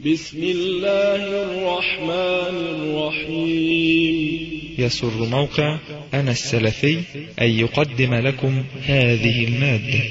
بسم الله الرحمن الرحيم. يسر موقع أنا السلفي أن يقدم لكم هذه المادة.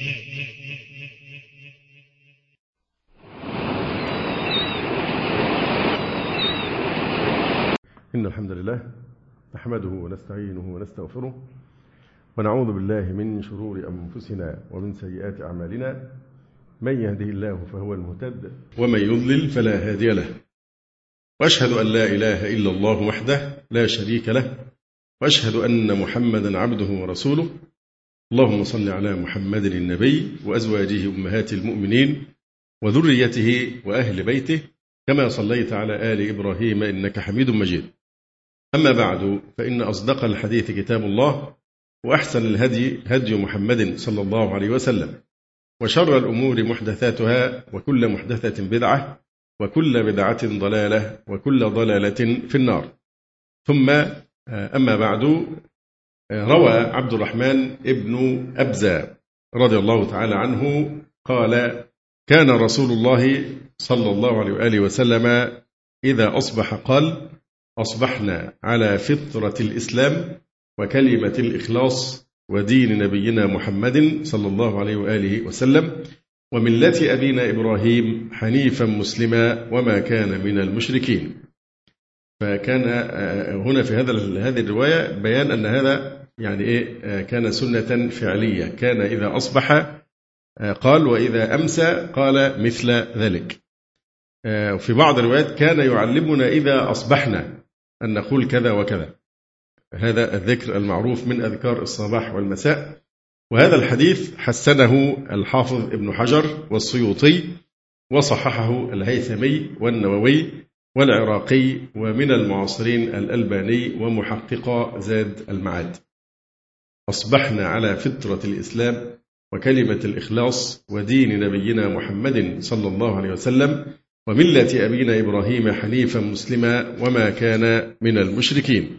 إن الحمد لله نحمده ونستعينه ونستغفره ونعوذ بالله من شرور أنفسنا ومن سيئات أعمالنا، من يهده الله فهو المهتد ومن يضلل فلا هادي له، وأشهد أن لا إله إلا الله وحده لا شريك له، وأشهد أن محمدا عبده ورسوله. اللهم صل على محمد النبي وأزواجه أمهات المؤمنين وذريته وأهل بيته كما صليت على آل إبراهيم إنك حميد مجيد. أما بعد، فإن أصدق الحديث كتاب الله، وأحسن الهدي هدي محمد صلى الله عليه وسلم، وشر الأمور محدثاتها، وكل محدثة بدعة، وكل بدعة ضلالة، وكل ضلالة في النار. ثم أما بعد، روى عبد الرحمن ابن أبزة رضي الله تعالى عنه قال: كان رسول الله صلى الله عليه وآله وسلم إذا أصبح قال: أصبحنا على فطرة الإسلام وكلمة الإخلاص ودين نبينا محمد صلى الله عليه وآله وسلم وملة أبينا إبراهيم حنيفا مسلما وما كان من المشركين. فكان هنا في هذه الرواية بيان أن هذا يعني كان سنة فعلية، كان إذا أصبح قال، وإذا أمسى قال مثل ذلك. وفي بعض الروايات كان يعلمنا إذا أصبحنا أن نقول كذا وكذا، هذا الذكر المعروف من أذكار الصباح والمساء. وهذا الحديث حسنه الحافظ ابن حجر والسيوطي، وصححه الهيثمي والنووي والعراقي، ومن المعاصرين الألباني ومحقق زاد المعاد. أصبحنا على فطرة الإسلام وكلمة الإخلاص ودين نبينا محمد صلى الله عليه وسلم وملة أبينا إبراهيم حنيفا مسلما وما كان من المشركين.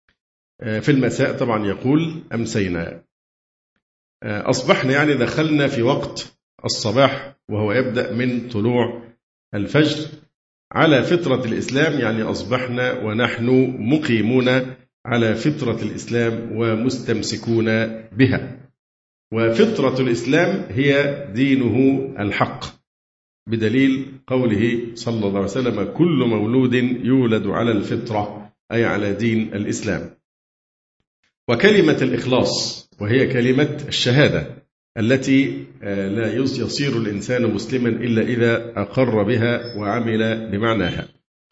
في المساء طبعا يقول: أمسينا. أصبحنا يعني دخلنا في وقت الصباح، وهو يبدأ من طلوع الفجر على فطرة الإسلام، يعني أصبحنا ونحن مقيمون على فطرة الإسلام ومستمسكون بها. وفطرة الإسلام هي دينه الحق، بدليل قوله صلى الله عليه وسلم: كل مولود يولد على الفطرة، أي على دين الإسلام. وكلمة الإخلاص وهي كلمة الشهادة التي لا يصير الإنسان مسلما إلا إذا أقر بها وعمل بمعناها.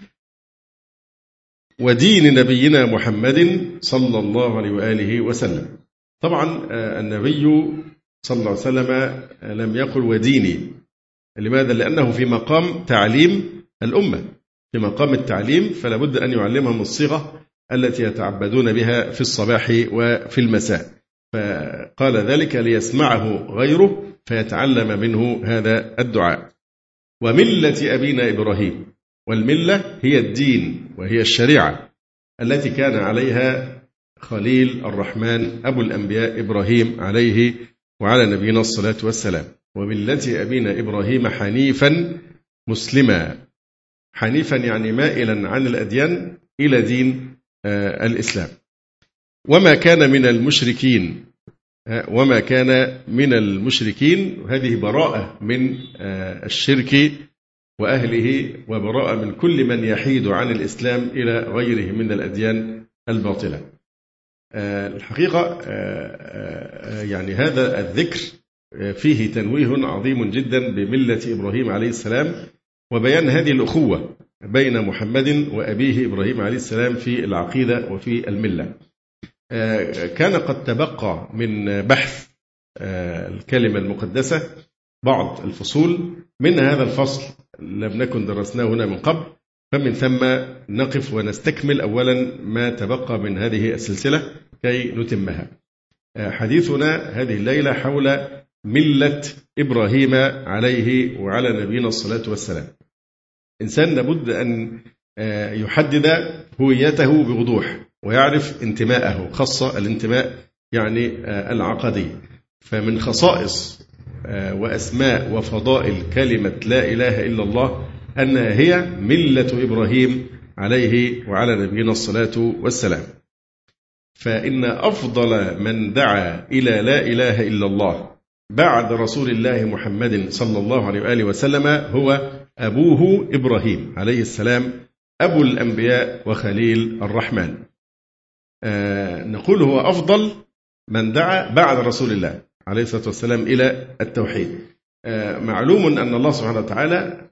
ودين نبينا محمد صلى الله عليه وآله وسلم. طبعا النبي صلى الله عليه وسلم لم يقل وديني. لماذا؟ لأنه في مقام تعليم الأمة، في مقام التعليم، فلا بد أن يعلمهم الصيغة التي يتعبدون بها في الصباح وفي المساء، فقال ذلك ليسمعه غيره فيتعلم منه هذا الدعاء. وملة أبينا إبراهيم، والملة هي الدين وهي الشريعة التي كان عليها خليل الرحمن أبو الأنبياء إبراهيم عليه وعلى نبينا الصلاة والسلام. وملة أبينا إبراهيم حنيفا مسلما. حنيفا يعني مائلا عن الأديان إلى دين الإسلام. وما كان من المشركين. وما كان من المشركين، هذه براءة من الشرك وأهله، وبراءة من كل من يحيد عن الإسلام إلى غيره من الأديان الباطلة. الحقيقة يعني هذا الذكر فيه تنويه عظيم جدا بملة إبراهيم عليه السلام، وبيان هذه الأخوة بين محمد وأبيه إبراهيم عليه السلام في العقيدة وفي الملة. كان قد تبقى من بحث الكلمة المقدسة بعض الفصول، من هذا الفصل لم نكن درسناه هنا من قبل، فمن ثم نقف ونستكمل أولا ما تبقى من هذه السلسلة كي نتمها. حديثنا هذه الليلة حول ملة إبراهيم عليه وعلى نبينا الصلاة والسلام. إنسان لابد أن يحدد هويته بوضوح ويعرف انتماءه، خاصة الانتماء يعني العقدي. فمن خصائص وأسماء وفضائل كلمة لا إله إلا الله أنها هي ملة إبراهيم عليه وعلى نبينا الصلاة والسلام. فإن أفضل من دعا إلى لا إله إلا الله بعد رسول الله محمد صلى الله عليه وآله وسلم هو أبوه إبراهيم عليه السلام، أبو الأنبياء وخليل الرحمن. نقول هو أفضل من دعا بعد رسول الله عليه الصلاة والسلام إلى التوحيد. معلوم أن الله سبحانه وتعالى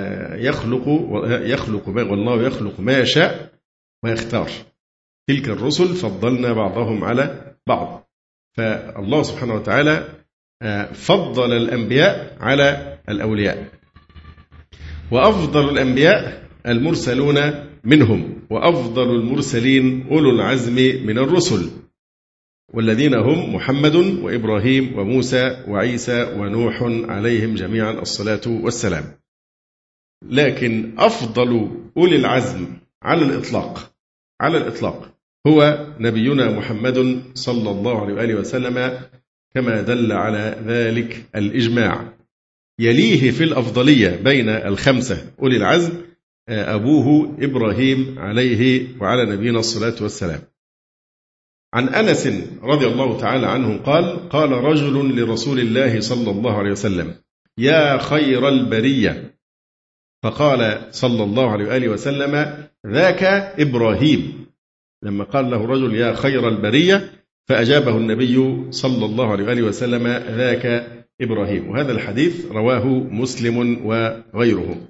يخلق والله يخلق ما يشاء ويختار. تلك الرسل فضلنا بعضهم على بعض، فالله سبحانه وتعالى فضل الأنبياء على الأولياء، وأفضل الأنبياء المرسلون منهم، وأفضل المرسلين أولو العزم من الرسل، والذين هم محمد وإبراهيم وموسى وعيسى ونوح عليهم جميعا الصلاة والسلام. لكن أفضل أولي العزم على الإطلاق هو نبينا محمد صلى الله عليه وآله وسلم، كما دل على ذلك الإجماع. يليه في الأفضلية بين الخمسة أولي العزم أبوه إبراهيم عليه وعلى نبينا الصلاة والسلام. عن أنس رضي الله تعالى عنه قال رجل لرسول الله صلى الله عليه وسلم: يا خير البرية. فقال صلى الله عليه وآله وسلم: ذاك إبراهيم. لما قال له رجل يا خير البرية فأجابه النبي صلى الله عليه وآله وسلم: ذاك إبراهيم. وهذا الحديث رواه مسلم وغيره.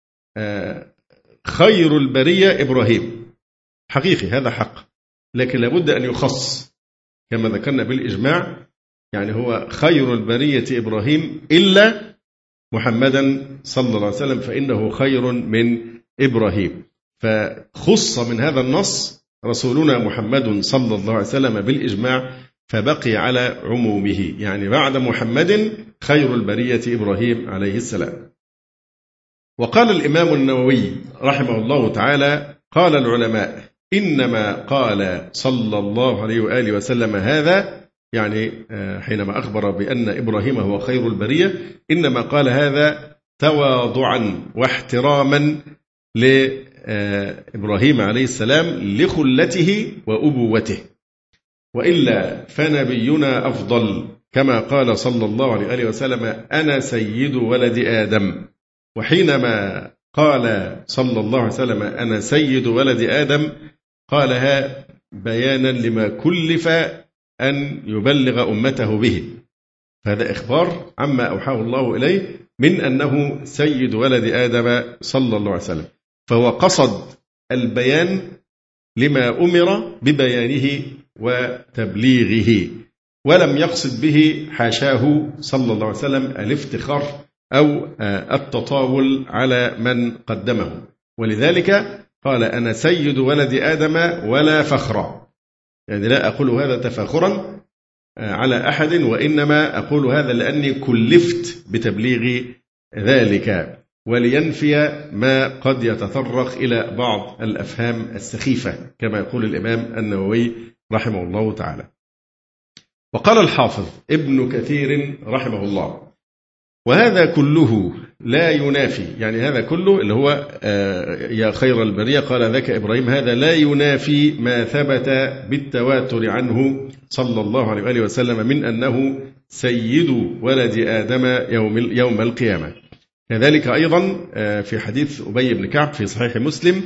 خير البرية إبراهيم حقيقي، هذا حق، لكن لابد أن يخص كما ذكرنا بالإجماع. يعني هو خير البرية إبراهيم إلا محمدا صلى الله عليه وسلم فإنه خير من إبراهيم. فخص من هذا النص رسولنا محمد صلى الله عليه وسلم بالإجماع، فبقي على عمومه، يعني بعد محمد خير البرية إبراهيم عليه السلام. وقال الإمام النووي رحمه الله تعالى: قال العلماء إنما قال صلى الله عليه وآله وسلم هذا، يعني حينما أخبر بأن إبراهيم هو خير البرية، إنما قال هذا تواضعا واحتراما لإبراهيم عليه السلام لخلته وأبوته، وإلا فنبينا أفضل، كما قال صلى الله عليه وآله وسلم: أنا سيد ولد آدم. وحينما قال صلى الله عليه وسلم أنا سيد ولد آدم قالها بيانا لما كلف أن يبلغ أمته به، فهذا إخبار عما أوحاه الله إليه من أنه سيد ولد آدم صلى الله عليه وسلم، فهو قصد البيان لما أمر ببيانه وتبليغه، ولم يقصد به حاشاه صلى الله عليه وسلم الافتخار أو التطاول على من قدمه. ولذلك قال أنا سيد ولد آدم ولا فخرا، يعني لا أقول هذا تفاخرا على أحد، وإنما أقول هذا لأني كلفت بتبليغ ذلك، ولينفي ما قد يتطرق إلى بعض الأفهام السخيفة كما يقول الإمام النووي رحمه الله تعالى. وقال الحافظ ابن كثير رحمه الله: وهذا كله لا ينافي، يعني هذا كله اللي هو يا خير البرية قال ذاك إبراهيم، هذا لا ينافي ما ثبت بالتواتر عنه صلى الله عليه وآله وسلم من أنه سيد ولد آدم يوم القيامة. كذلك أيضا في حديث أبي بن كعب في صحيح مسلم: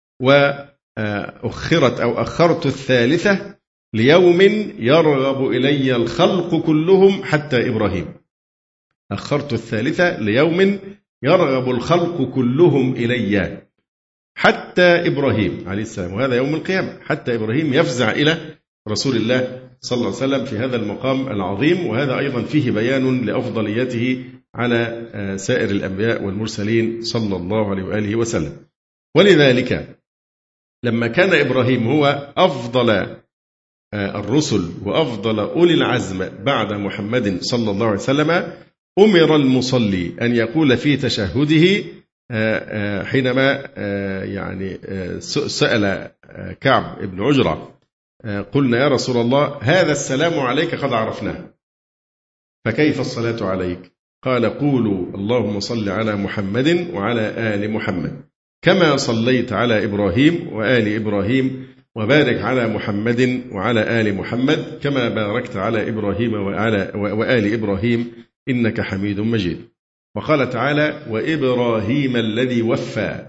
وأخرت أو أخرت الثالثة ليوم يرغب إلي الخلق كلهم حتى إبراهيم. أخرت الثالثة ليوم يرغب الخلق كلهم إلي حتى إبراهيم عليه السلام، وهذا يوم القيامة. حتى إبراهيم يفزع إلى رسول الله صلى الله عليه وسلم في هذا المقام العظيم، وهذا أيضا فيه بيان لأفضليته على سائر الأنبياء والمرسلين صلى الله عليه وآله وسلم. ولذلك لما كان إبراهيم هو أفضل الرسل وأفضل أولي العزم بعد محمد صلى الله عليه وسلم، أمر المصلي أن يقول في تشهده حينما يعني سأل كعب بن عجرة: قلنا يا رسول الله هذا السلام عليك قد عرفناه، فكيف الصلاة عليك؟ قال قولوا اللهم صل على محمد وعلى آل محمد كما صليت على إبراهيم وآل إبراهيم وبارك على محمد وعلى آل محمد كما باركت على إبراهيم وآل إبراهيم إنك حميد مجيد. وقال تعالى وإبراهيم الذي وفى،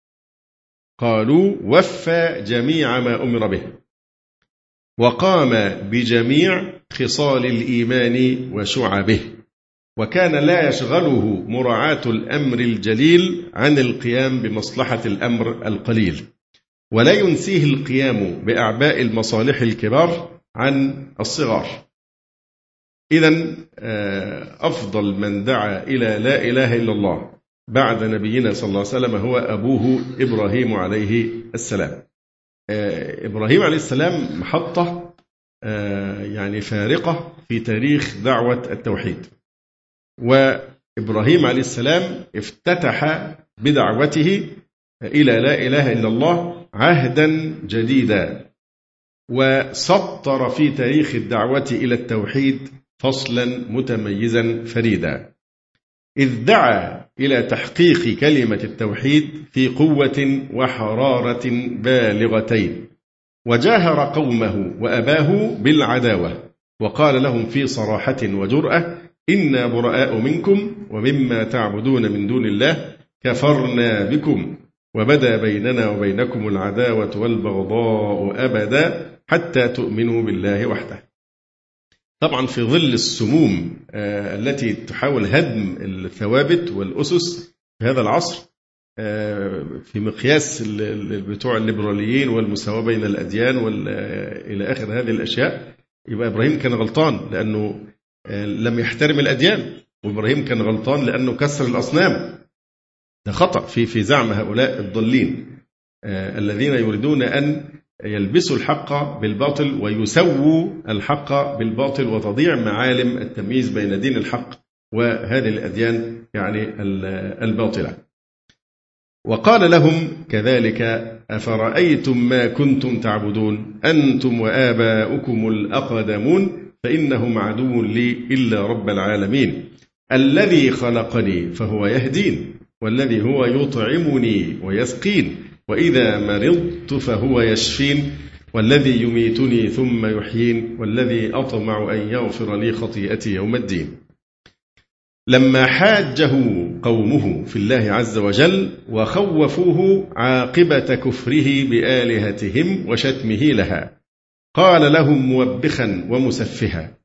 قالوا وفى جميع ما أمر به وقام بجميع خصال الإيمان وشعبه، وكان لا يشغله مراعاة الأمر الجليل عن القيام بمصلحة الأمر القليل، ولا ينسيه القيام بأعباء المصالح الكبار عن الصغار. إذن أفضل من دعا إلى لا إله إلا الله بعد نبينا صلى الله عليه وسلم هو أبوه إبراهيم عليه السلام. إبراهيم عليه السلام محطة يعني فارقة في تاريخ دعوة التوحيد. وإبراهيم عليه السلام افتتح بدعوته إلى لا إله إلا الله عهدا جديدا، وسطر في تاريخ الدعوة إلى التوحيد فصلا متميزا فريدا، إذ دعا إلى تحقيق كلمة التوحيد في قوة وحرارة بالغتين، وجاهر قومه وأباه بالعداوة، وقال لهم في صراحة وجرأة إنا براء منكم ومما تعبدون من دون الله كفرنا بكم وبدا بيننا وبينكم العداوة والبغضاء أبدا حتى تؤمنوا بالله وحده. طبعا في ظل السموم التي تحاول هدم الثوابت والأسس في هذا العصر في مقياس بتوع الليبراليين والمساواة بين الأديان إلى آخر هذه الأشياء، يبقى إبراهيم كان غلطان لأنه لم يحترم الأديان، وإبراهيم كان غلطان لأنه كسر الأصنام. ده خطأ في زعم هؤلاء الضالين الذين يريدون أن يلبسوا الحق بالباطل ويسووا الحق بالباطل، وتضيع معالم التمييز بين دين الحق وهذه الأديان يعني الباطلة. وقال لهم كذلك أفرأيتم ما كنتم تعبدون أنتم وآباؤكم الأقدمون فإنهم عدو لي إلا رب العالمين الذي خلقني فهو يهدين والذي هو يطعمني ويسقين وإذا مرضت فهو يشفين والذي يميتني ثم يحيين والذي أطمع أن يغفر لي خطيئتي يوم الدين. لما حاجه قومه في الله عز وجل وخوفوه عاقبة كفره بآلهتهم وشتمه لها، قال لهم موبخا ومسفها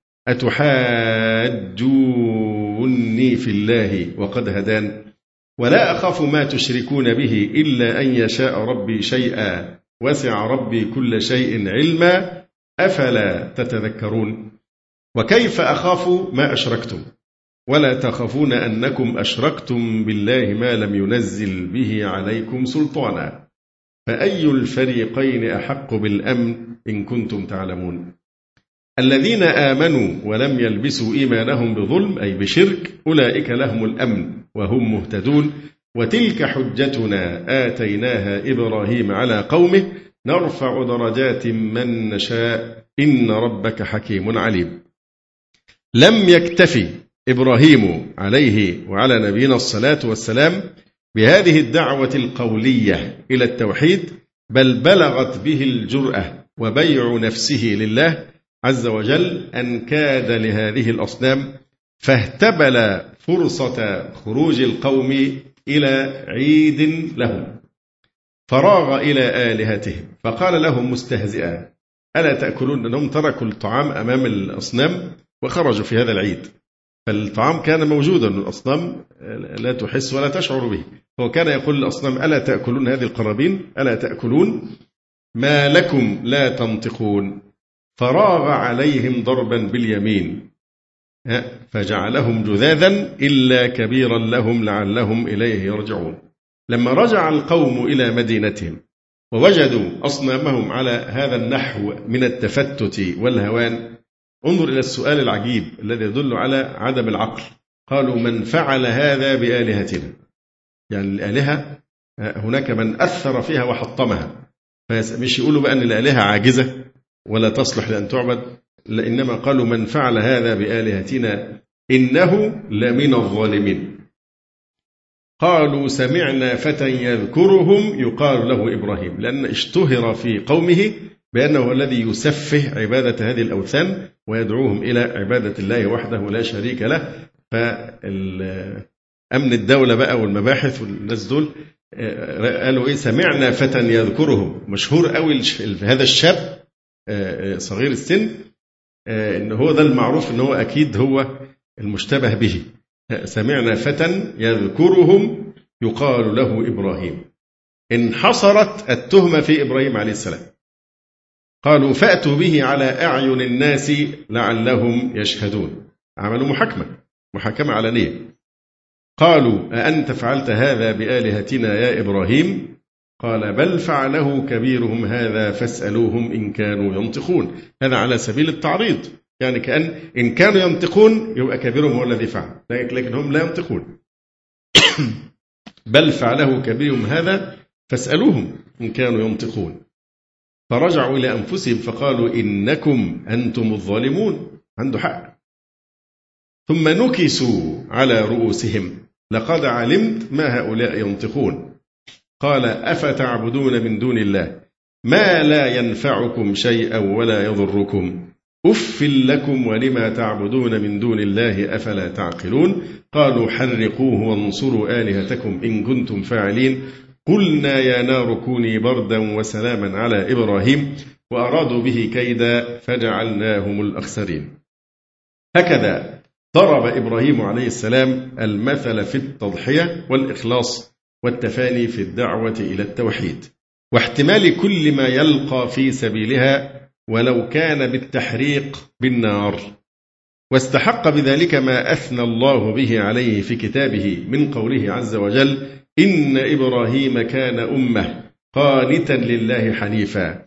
أتحاجوني في الله وقد هدان ولا أخاف ما تشركون به إلا أن يشاء ربي شيئا وسع ربي كل شيء علما أفلا تتذكرون. وكيف أخاف ما أشركتم ولا تخافون أنكم أشركتم بالله ما لم ينزل به عليكم سلطانا فأي الفريقين أحق بالأمن إن كنتم تعلمون. الذين آمنوا ولم يلبسوا إيمانهم بظلم أي بشرك أولئك لهم الأمن وهم مهتدون وتلك حجتنا آتيناها إبراهيم على قومه نرفع درجات من نشاء إن ربك حكيم عليم. لم يكتفي إبراهيم عليه وعلى نبينا الصلاة والسلام بهذه الدعوة القولية إلى التوحيد، بل بلغت به الجرأة وبيع نفسه لله عز وجل أن كاد لهذه الأصنام، فاهتبل فرصة خروج القوم إلى عيد لهم فراغ إلى آلهتهم فقال لهم مستهزئا ألا تأكلون؟ أنهم تركوا الطعام أمام الأصنام وخرجوا في هذا العيد، فالطعام كان موجودا، الأصنام لا تحس ولا تشعر به، فهو كان يقول للأصنام ألا تأكلون هذه القرابين؟ ألا تأكلون؟ ما لكم لا تنطقون؟ فراغ عليهم ضربا باليمين فجعلهم جذاذا إلا كبيرا لهم لعلهم إليه يرجعون. لما رجع القوم إلى مدينتهم ووجدوا أصنامهم على هذا النحو من التفتت والهوان، انظر إلى السؤال العجيب الذي يدل على عدم العقل. قالوا من فعل هذا بآلهتنا؟ يعني الآلهة هناك من أثر فيها وحطمها، مش يقولوا بأن الآلهة عاجزة ولا تصلح لأن تعبد، إنما قالوا من فعل هذا بآلهتنا إنه لمن الظالمين. قالوا سمعنا فتى يذكرهم يقال له إبراهيم، لأن اشتهر في قومه بأنه الذي يسفه عبادة هذه الأوثان ويدعوهم إلى عبادة الله وحده لا شريك له. فأمن الدولة بقى والمباحث والناس دول قالوا إيه، سمعنا فتى يذكرهم. مشهور قوي هذا الشاب صغير السن، إن هو ده المعروف إن هو أكيد هو المشتبه به. سمعنا فتى يذكرهم يقال له إبراهيم. انحصرت التهمة في إبراهيم عليه السلام. قالوا فأتوا به على أعين الناس لعلهم يشهدون. عملوا محاكمة علنية. قالوا أأنت فعلت هذا بآلهتنا يا إبراهيم؟ قال بل فعله كبيرهم هذا فاسألوهم إن كانوا ينطقون. هذا على سبيل التعريض، يعني كأن إن كانوا ينطقون يبقى كبيرهم هو الذي فعل، لكن هم لا ينطقون. بل فعله كبيرهم هذا فاسألوهم إن كانوا ينطقون. فرجعوا إلى أنفسهم فقالوا إنكم أنتم الظالمون. عنده حق. ثم نكسوا على رؤوسهم لقد علمت ما هؤلاء ينطقون. قال أفتعبدون من دون الله ما لا ينفعكم شيئا ولا يضركم أف لكم ولما تعبدون من دون الله أفلا تعقلون. قالوا حرقوه وانصروا آلهتكم إن كنتم فاعلين. قلنا يا نار كوني بردا وسلاما على إبراهيم وأرادوا به كيدا فجعلناهم الأخسرين. هكذا ضرب إبراهيم عليه السلام المثل في التضحية والإخلاص والتفاني في الدعوة إلى التوحيد واحتمال كل ما يلقى في سبيلها ولو كان بالتحريق بالنار. واستحق بذلك ما أثنى الله به عليه في كتابه من قوله عز وجل إن إبراهيم كان أمة قانتا لله حنيفا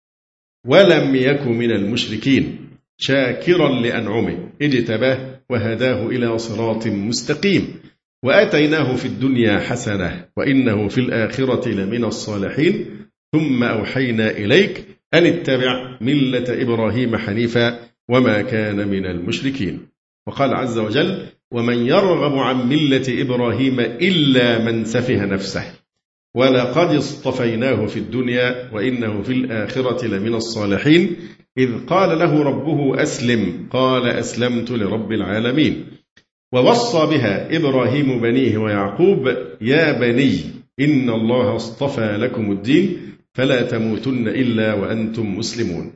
ولم يك من المشركين شاكرا لأنعمه اجتباه وهداه إلى صراط مستقيم وآتيناه في الدنيا حسنة وإنه في الآخرة لمن الصالحين ثم أوحينا إليك أن اتبع ملة إبراهيم حنيفا وما كان من المشركين. وقال عز وجل ومن يرغب عن ملة إبراهيم إلا من سفه نفسه ولقد اصطفيناه في الدنيا وإنه في الآخرة لمن الصالحين إذ قال له ربه أسلم قال أسلمت لرب العالمين. ووصى بها إبراهيم بنيه ويعقوب يا بني إن الله اصطفى لكم الدين فلا تموتن إلا وأنتم مسلمون.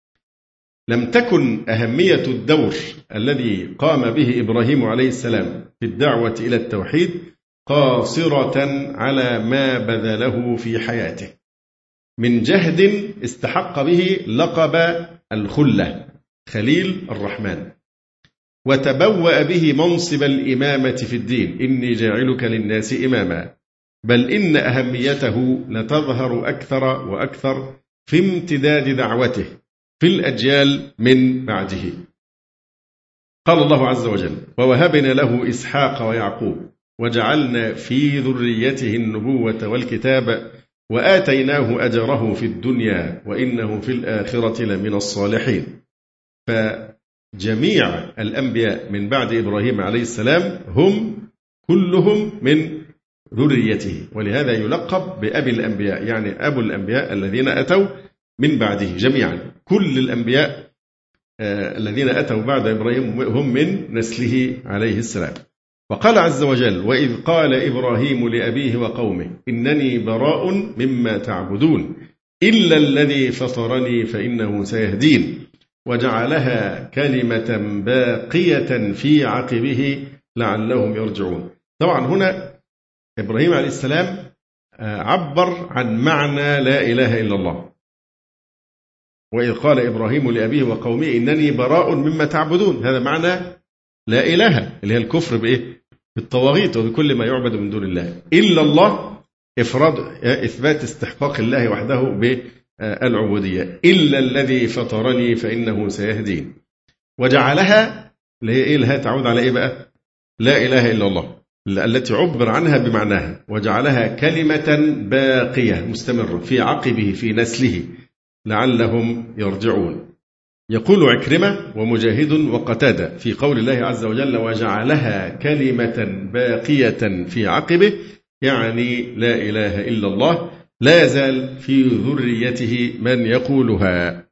لم تكن أهمية الدور الذي قام به إبراهيم عليه السلام في الدعوة إلى التوحيد قاصرة على ما بذله في حياته من جهد استحق به لقب الخلة خليل الرحمن وتبوأ به منصب الإمامة في الدين إني جاعلك للناس إماما بل إن أهميته لتظهر أكثر وأكثر في امتداد دعوته في الأجيال من بعده. قال الله عز وجل ووهبنا له إسحاق ويعقوب وجعلنا في ذريته النبوة والكتاب وآتيناه أجره في الدنيا وإنه في الآخرة لمن الصالحين. فجميع الأنبياء من بعد إبراهيم عليه السلام هم كلهم من ذريته ولهذا يلقب بأبي الأنبياء يعني أبو الأنبياء الذين أتوا من بعده جميعا. كل الأنبياء الذين أتوا بعد إبراهيم هم من نسله عليه السلام. وقال عز وجل وإذ قال إبراهيم لأبيه وقومه إنني براء مما تعبدون إلا الذي فطرني فإنه سيهدين وجعلها كلمة باقية في عقبه لعلهم يرجعون. طبعا هنا إبراهيم عليه السلام عبر عن معنى لا إله إلا الله. وإذ قال إبراهيم لأبيه وقومه إنني براء مما تعبدون هذا معنى لا إله اللي هي الكفر بإيه؟ بالطواغيت وبكل ما يعبد من دون الله إلا الله إفراد إثبات استحقاق الله وحده بالعبودية إلا الذي فطرني فإنه سيهدين وجعلها اللي هي إيه لها تعود على إيه بقى لا إله إلا الله التي عبر عنها بمعناها وجعلها كلمة باقية مستمرة في عقبه في نسله لعلهم يرجعون. يقول عكرمة ومجاهد وقتادة في قول الله عز وجل وجعلها كلمة باقية في عقبه، يعني لا إله إلا الله، لا يزال في ذريته من يقولها.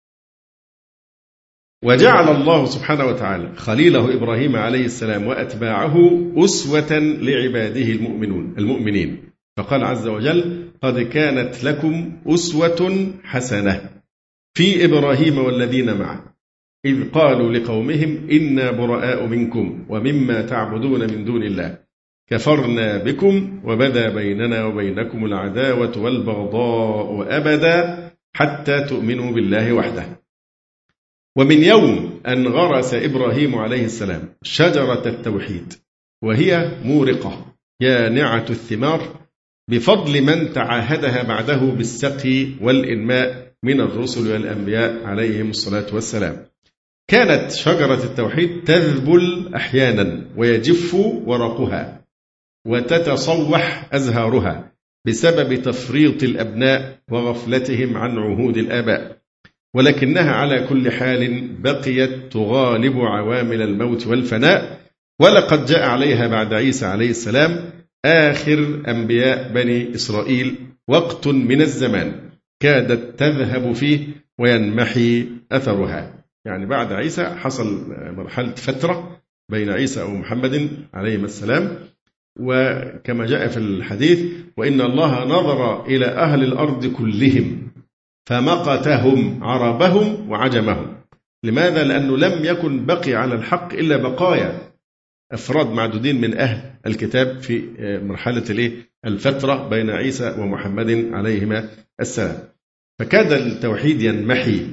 وجعل الله سبحانه وتعالى خليله إبراهيم عليه السلام وأتباعه أسوة لعباده المؤمنين، فقال عز وجل قد كانت لكم أسوة حسنة في إبراهيم والذين معه إذ قالوا لقومهم إنا براء منكم ومما تعبدون من دون الله كفرنا بكم وبدا بيننا وبينكم العداوة والبغضاء أبدا حتى تؤمنوا بالله وحده. ومن يوم أن غرس إبراهيم عليه السلام شجرة التوحيد وهي مورقة يانعة الثمار بفضل من تعاهدها بعده بالسقي والإنماء من الرسل والأنبياء عليهم الصلاة والسلام، كانت شجرة التوحيد تذبل أحيانا ويجف ورقها وتتصوح أزهارها بسبب تفريط الأبناء وغفلتهم عن عهود الآباء، ولكنها على كل حال بقيت تغالب عوامل الموت والفناء. ولقد جاء عليها بعد عيسى عليه السلام آخر أنبياء بني إسرائيل وقت من الزمان كادت تذهب فيه وينمحي أثرها. يعني بعد عيسى حصل مرحلة فترة بين عيسى ومحمد عليه السلام، وكما جاء في الحديث وإن الله نظر إلى أهل الأرض كلهم فمقتهم عربهم وعجمهم. لماذا؟ لأنه لم يكن بقي على الحق إلا بقايا أفراد معدودين من أهل الكتاب في مرحلة الفترة بين عيسى ومحمد عليهما السلام، فكاد التوحيد ينمحي.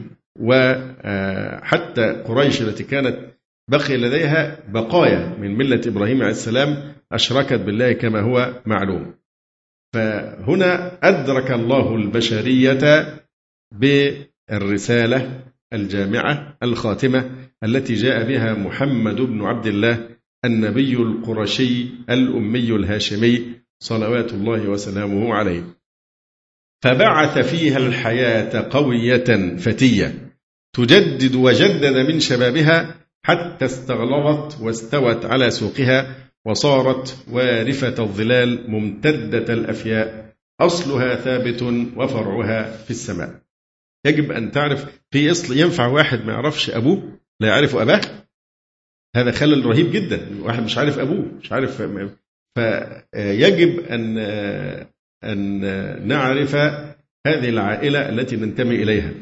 وحتى قريش التي كانت بقي لديها بقايا من ملة إبراهيم عليه السلام أشركت بالله كما هو معلوم. فهنا أدرك الله البشرية بالرسالة الجامعة الخاتمة التي جاء بها محمد بن عبد الله النبي القرشي الأمي الهاشمي صلوات الله وسلامه عليه، فبعث فيها الحياة قوية فتية تجدد وجدد من شبابها حتى استغلظت واستوت على سوقها وصارت وارفة الظلال ممتدة الأفياء أصلها ثابت وفرعها في السماء. يجب أن تعرف في أصل ينفع واحد ما يعرفش أبوه لا يعرف أباه؟ هذا خلل رهيب جدا، واحد مش عارف أبوه مش عارف. فيجب أن نعرف هذه العائلة التي ننتمي إليها.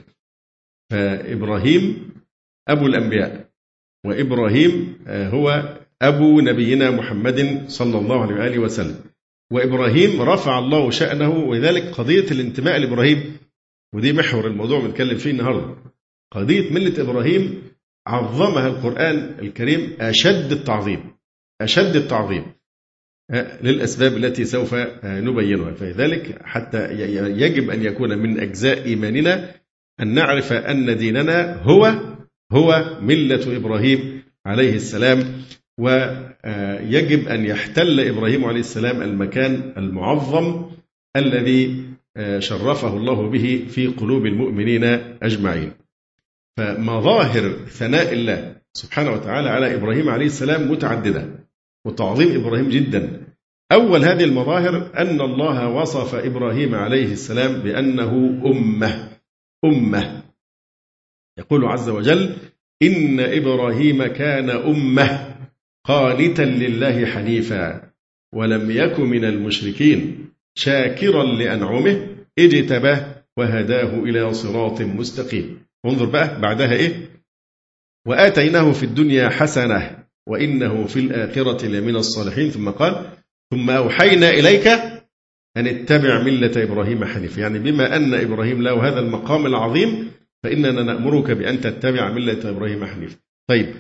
فإبراهيم أبو الأنبياء، وإبراهيم هو أبو نبينا محمد صلى الله عليه وآله وسلم، وإبراهيم رفع الله شأنه. ولذلك قضية الانتماء لإبراهيم، ودي محور الموضوع بنتكلم فيه النهاردة، قضية ملة إبراهيم عظمها القرآن الكريم أشد التعظيم، أشد التعظيم للأسباب التي سوف نبينها. فلذلك حتى يجب أن يكون من أجزاء إيماننا أن نعرف أن ديننا هو ملة إبراهيم عليه السلام، ويجب أن يحتل إبراهيم عليه السلام المكان المعظم الذي شرفه الله به في قلوب المؤمنين أجمعين. فمظاهر ثناء الله سبحانه وتعالى على إبراهيم عليه السلام متعددة، وتعظيم إبراهيم جدا. أول هذه المظاهر أن الله وصف إبراهيم عليه السلام بأنه أمة. يقول عز وجل إن إبراهيم كان أمة قانتا لله حنيفا ولم يكن من المشركين شاكرا لأنعمه اجتباه وهداه إلى صراط مستقيم. انظر بقى بعدها إيه؟ وآتيناه في الدنيا حسنة وإنه في الآخرة لمن الصالحين. ثم قال ثم أوحينا إليك أن اتبع ملة إبراهيم حنيفا. يعني بما أن إبراهيم له هذا المقام العظيم فإننا نأمرك بأن تتبع ملة إبراهيم حنيفا. طيب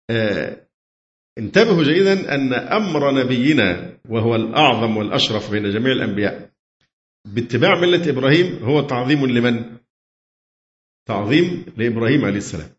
انتبهوا جيدا أن أمر نبينا وهو الأعظم والأشرف بين جميع الأنبياء باتباع ملة إبراهيم هو تعظيم لمن؟ تعظيم لإبراهيم عليه السلام،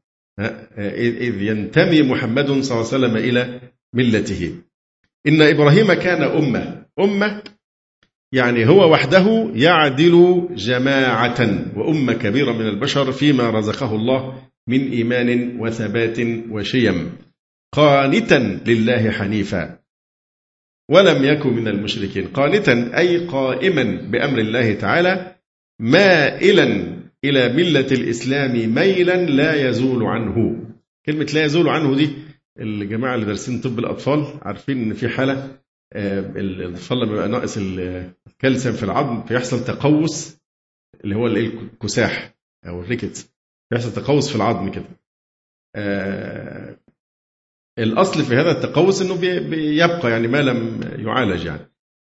إذ ينتمي محمد صلى الله عليه وسلم إلى ملته. إن إبراهيم كان أمة يعني هو وحده يعدل جماعة وأمة كبيرة من البشر فيما رزقه الله من إيمان وثبات وشيم، قانتا لله حنيفا ولم يكن من المشركين. قانتا أي قائما بأمر الله تعالى، مائلا إلى ملة الإسلام ميلا لا يزول عنه. كلمة لا يزول عنه دي الجماعة اللي دارسين طب الأطفال عارفين إن في حالة الأطفال لما بيبقى ناقص الكالسيوم في العظم فيحصل تقوس، اللي هو الكساح أو الريكت، يحصل تقوس في العظم كده. الأصل في هذا التقوس إنه بيبقى يعني ما لم يعالج يعني.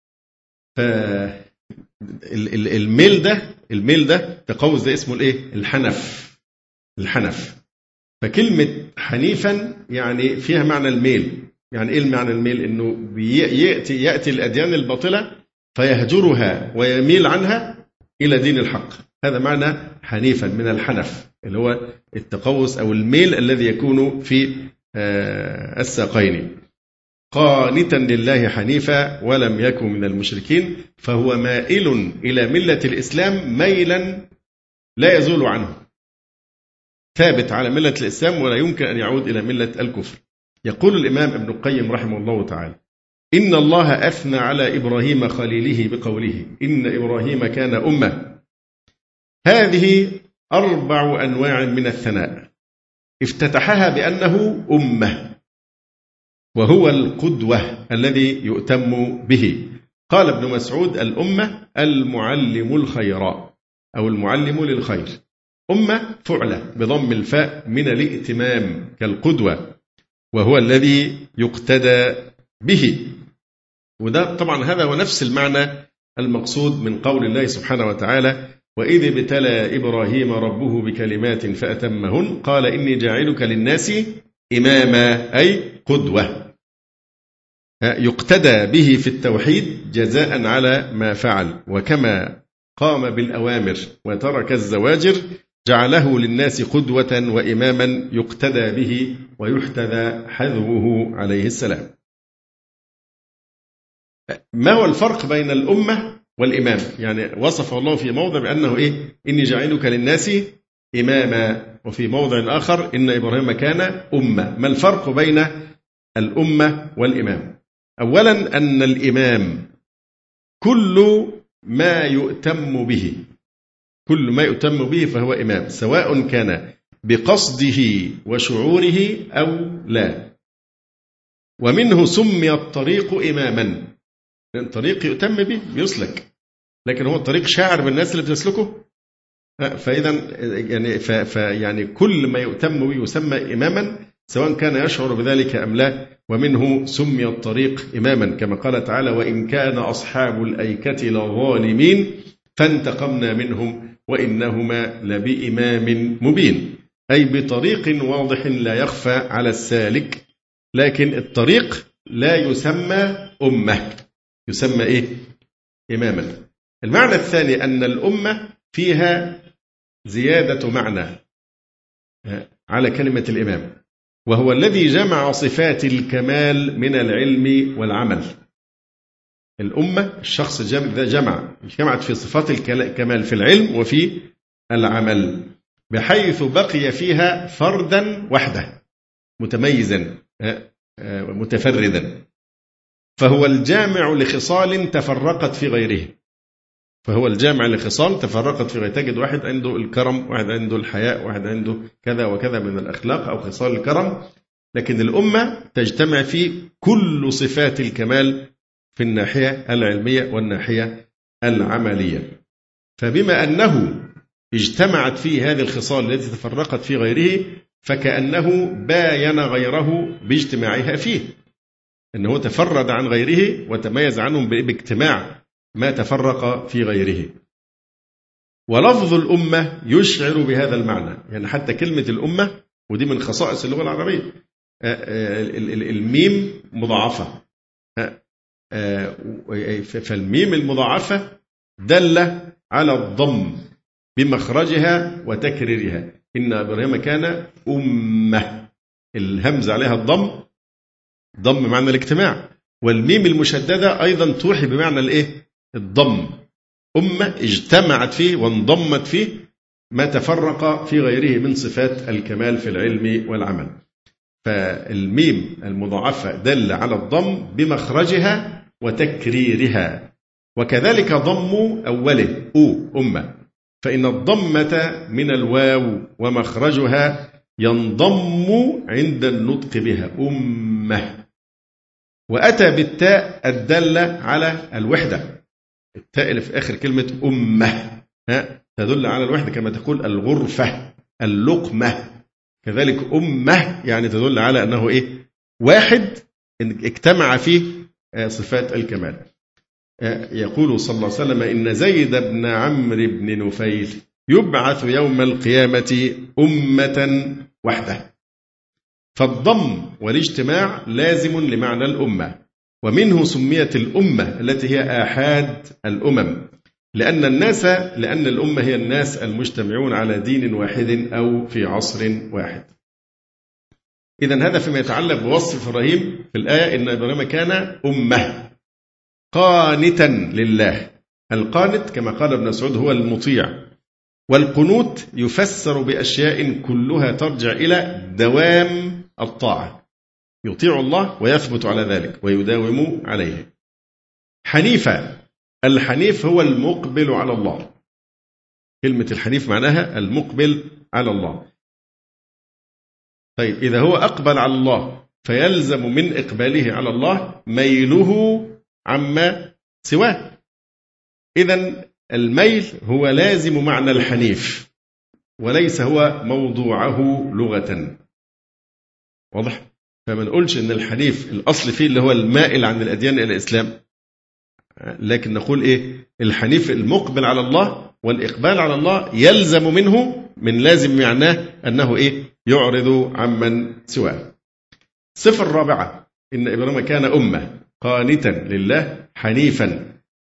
الميل ده تقوس ده اسمه الايه؟ الحنف. فكلمة حنيفا يعني فيها معنى الميل. يعني ايه المعنى الميل؟ انه يأتي الأديان الباطلة فيهجرها ويميل عنها إلى دين الحق. هذا معنى حنيفا من الحنف، اللي هو التقوس أو الميل الذي يكون في الساقين. قانتا لله حنيفا ولم يكن من المشركين، فهو مائل إلى ملة الإسلام ميلا لا يزول عنه، ثابت على ملة الإسلام ولا يمكن أن يعود إلى ملة الكفر. يقول الإمام ابن القيم رحمه الله تعالى: إن الله أثنى على إبراهيم خليله بقوله إن إبراهيم كان أمة. هذه 4 أنواع من الثناء، افتتحها بأنه أمة، وهو القدوة الذي يؤتم به. قال ابن مسعود: الأمة المعلم الخير أو المعلم للخير. أمة فعلة بضم الفاء من الائتمام كالقدوة، وهو الذي يقتدى به. وده طبعا هذا هو نفس المعنى المقصود من قول الله سبحانه وتعالى: وإذ ابتلى إبراهيم ربه بكلمات فأتمهن قال إني جاعلك للناس إماما، أي قدوة. يقتدى به في التوحيد جزاء على ما فعل، وكما قام بالأوامر وترك الزواجر جعله للناس قدوة وإماما يقتدى به ويحتذى حذوه عليه السلام. ما هو الفرق بين الأمة والإمام؟ يعني وصف الله في موضع بأنه إني جعلك للناس إماما، وفي موضع آخر إن إبراهيم كان أمة. ما الفرق بين الأمة والإمام؟ أولا أن الإمام كل ما يؤتم به، كل ما يؤتم به فهو إمام، سواء كان بقصده وشعوره أو لا. ومنه سمي الطريق إماما، الطريق يؤتم به بيسلك، لكن هو الطريق شاعر بالناس اللي بتسلكه. فإذا يعني كل ما يؤتم به يسمى إماما سواء كان يشعر بذلك أم لا. ومنه سمي الطريق إماما كما قال تعالى: وإن كان أصحاب الأيكة لظالمين فانتقمنا منهم وإنهما لبإمام مبين، أي بطريق واضح لا يخفى على السالك. لكن الطريق لا يسمى أمة، يسمى إماما. المعنى الثاني أن الأمة فيها زيادة معنى على كلمة الإمام، وهو الذي جمع صفات الكمال من العلم والعمل. الأمة الشخص جمعت في صفات الكمال في العلم وفي العمل، بحيث بقي فيها فردا وحده متميزا متفردا، فهو الجامع لخصال تفرقت في غيره. فهو الجامع لخصال تفرقت في غيره. تجد واحد عنده الكرم، واحد عنده الحياء، واحد عنده كذا وكذا من الأخلاق أو خصال الكرم، لكن الأمة تجتمع في كل صفات الكمال في الناحية العلمية والناحية العملية. فبما أنه اجتمعت فيه هذه الخصال التي تفرقت في غيره، فكأنه باين غيره باجتماعها فيه، أنه تفرد عن غيره وتميز عنهم باجتماع ما تفرق في غيره. ولفظ الأمة يشعر بهذا المعنى، يعني حتى كلمة الأمة، ودي من خصائص اللغة العربية، الميم مضاعفة، فالميم المضاعفة دل على الضم بمخرجها وتكريرها. إن إبراهيم كان أمة، الهمزة عليها الضم، ضم معنى الاجتماع، والميم المشددة أيضا توحي بمعنى الضم. أمة اجتمعت فيه وانضمت فيه ما تفرق في غيره من صفات الكمال في العلم والعمل. فالميم المضاعفة دل على الضم بمخرجها وتكريرها، وكذلك ضم أوله أمة، فإن الضمة من الواو ومخرجها ينضم عند النطق بها أمة. وأتى بالتاء الدالة على الوحدة، التاء اللي في آخر كلمة أمة تدل على الوحدة، كما تقول الغرفة اللقمة، كذلك أمة يعني تدل على أنه واحد اجتمع فيه صفات الكمال. يقول صلى الله عليه وسلم إن زيد بن عمرو بن نفيل يبعث يوم القيامة أمة وحده. فالضم والاجتماع لازم لمعنى الأمة، ومنه سميت الأمة التي هي آحاد الأمم، لأن الأمة هي الناس المجتمعون على دين واحد أو في عصر واحد. إذن هذا فيما يتعلق بوصف إبراهيم في الآية، إن إبراهيم كان أمة قانتا لله. القانت كما قال ابن مسعود هو المطيع، والقنوت يفسر بأشياء كلها ترجع إلى دوام الطاعة، يطيع الله ويثبت على ذلك ويداوم عليه. حنيفة، الحنيف هو المقبل على الله، كلمة الحنيف معناها المقبل على الله. طيب إذا هو أقبل على الله فيلزم من إقباله على الله ميله عما سواه. إذن الميل هو لازم معنى الحنيف وليس هو موضوعه لغة. واضح؟ فما نقولش إن الحنيف الأصل فيه اللي هو المائل عن الأديان إلى الإسلام، لكن نقول الحنيف المقبل على الله، والإقبال على الله يلزم منه من لازم معناه أنه يعرض عمن سواه. الصفة الرابعة إن إبراهيم كان أمة قانتا لله حنيفا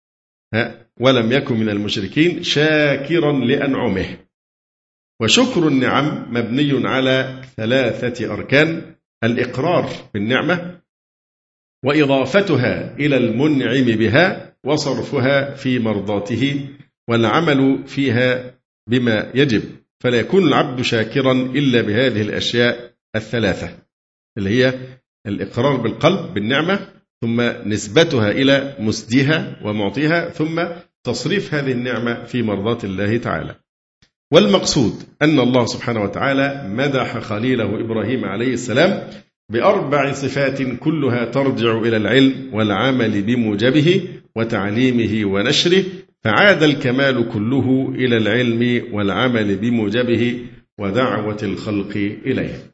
ولم يكن من المشركين شاكرا لأنعمه. وشكر النعم مبني على 3 أركان: الإقرار بالنعمة، وإضافتها إلى المنعم بها، وصرفها في مرضاته، والعمل فيها بما يجب. فلا يكون العبد شاكرا إلا بهذه الأشياء 3 اللي هي الإقرار بالقلب بالنعمة، ثم نسبتها إلى مسديها ومعطيها، ثم تصريف هذه النعمة في مرضاة الله تعالى. والمقصود أن الله سبحانه وتعالى مدح خليله إبراهيم عليه السلام ب4 صفات كلها ترجع إلى العلم والعمل بموجبه وتعليمه ونشره، فعاد الكمال كله إلى العلم والعمل بموجبه ودعوة الخلق إليه.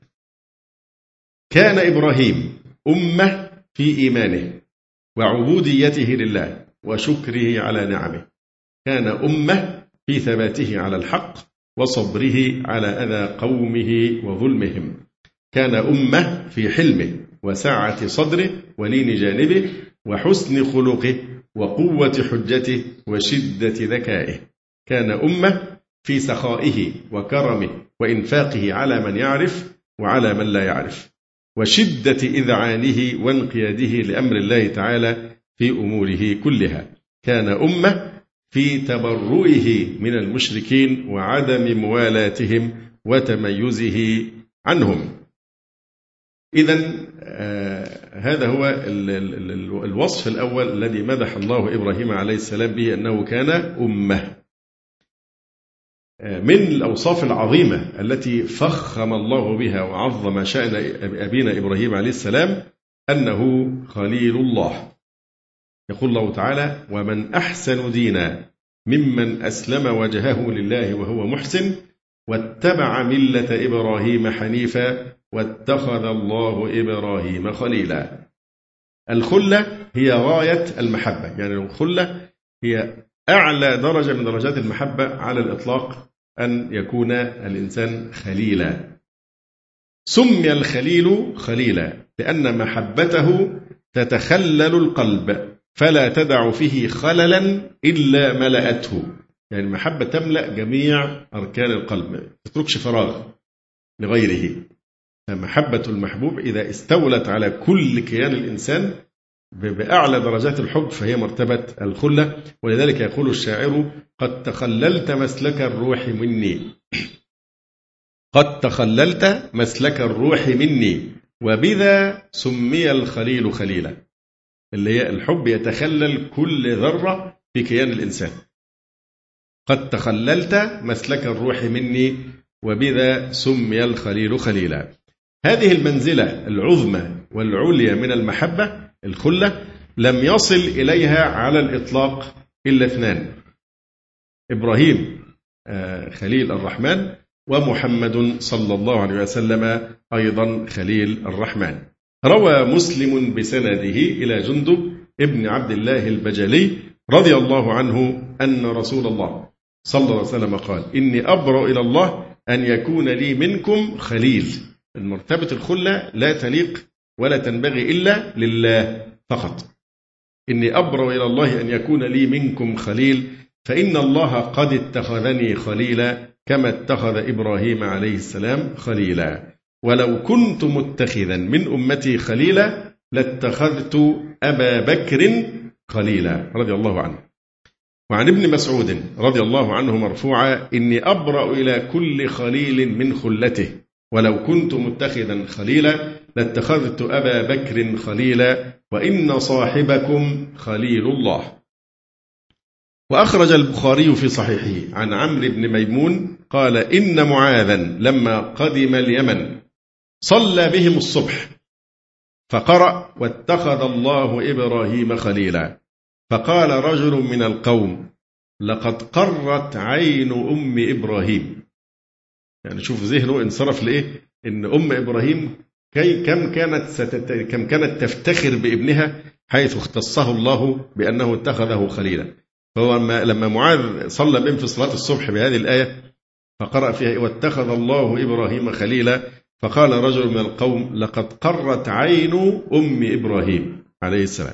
كان إبراهيم أمة في إيمانه وعبوديته لله وشكره على نعمه، كان أمة في ثباته على الحق وصبره على أذى قومه وظلمهم، كان أمة في حلمه وسعة صدره ولين جانبه وحسن خلقه وقوة حجته وشدة ذكائه، كان أمة في سخائه وكرمه وإنفاقه على من يعرف وعلى من لا يعرف، وشدة إذعانه وانقياده لأمر الله تعالى في أموره كلها، كان أمة في تبرؤه من المشركين وعدم موالاتهم وتميزه عنهم. إذن هذا هو الوصف الأول الذي مدح الله إبراهيم عليه السلام به، أنه كان أمة. من الأوصاف العظيمة التي فخم الله بها وعظم شأن أبينا إبراهيم عليه السلام أنه خليل الله. يقول الله تعالى: ومن أحسن دينا ممن أسلم وجهه لله وهو محسن واتبع ملة إبراهيم حنيفا واتخذ الله إبراهيم خليلا. الخلة هي غاية المحبة، يعني الخلة هي أعلى درجة من درجات المحبة على الإطلاق، أن يكون الإنسان خليلا. سمي الخليل خليلا لأن محبته تتخلل القلب فلا تدع فيه خللا إلا ملأته، يعني المحبة تملأ جميع أركان القلب، ما تتركش فراغ لغيره. فمحبة المحبوب إذا استولت على كل كيان الإنسان بأعلى درجات الحب فهي مرتبة الخلة. ولذلك يقول الشاعر: قد تخللت مسلك الروح مني قد تخللت مسلك الروح مني وبذا سمي الخليل خليلا، اللي هي الحب يتخلل كل ذرة في كيان الإنسان. قد تخللت مسلك الروح مني وبذا سمي الخليل خليلا. هذه المنزلة العظمى والعليا من المحبة الخلة لم يصل إليها على الإطلاق إلا اثنان: إبراهيم خليل الرحمن، ومحمد صلى الله عليه وسلم أيضا خليل الرحمن. روى مسلم بسنده إلى جندب ابن عبد الله البجلي رضي الله عنه أن رسول الله صلى الله عليه وسلم قال: إني أبرأ إلى الله أن يكون لي منكم خليل. المرتبة الخلة لا تليق ولا تنبغي إلا لله فقط. إني أبرأ إلى الله أن يكون لي منكم خليل، فإن الله قد اتخذني خليلا كما اتخذ إبراهيم عليه السلام خليلا، ولو كنت متخذا من أمتي خليلا لاتخذت أبا بكر خليلا رضي الله عنه. وعن ابن مسعود رضي الله عنه مرفوعا: إني أبرأ إلى كل خليل من خلته، ولو كنت متخذا خليلا لاتخذت أبا بكر خليلا، وإن صاحبكم خليل الله. وأخرج البخاري في صحيحه عن عمرو بن ميمون قال: إن معاذا لما قدم اليمن صلى بهم الصبح فقرأ: واتخذ الله إبراهيم خليلا. فقال رجل من القوم: لقد قرت عين أم إبراهيم. يعني شوف ذهنه انصرف لإيه؟ إن أم إبراهيم كم كانت تفتخر بابنها حيث اختصه الله بأنه اتخذه خليلا. فهو لما معاذ صلى بهم في صلاة الصبح بهذه الآية فقرأ فيها: واتخذ الله إبراهيم خليلا، فقال رجل من القوم: لقد قرت عين أم إبراهيم عليه السلام.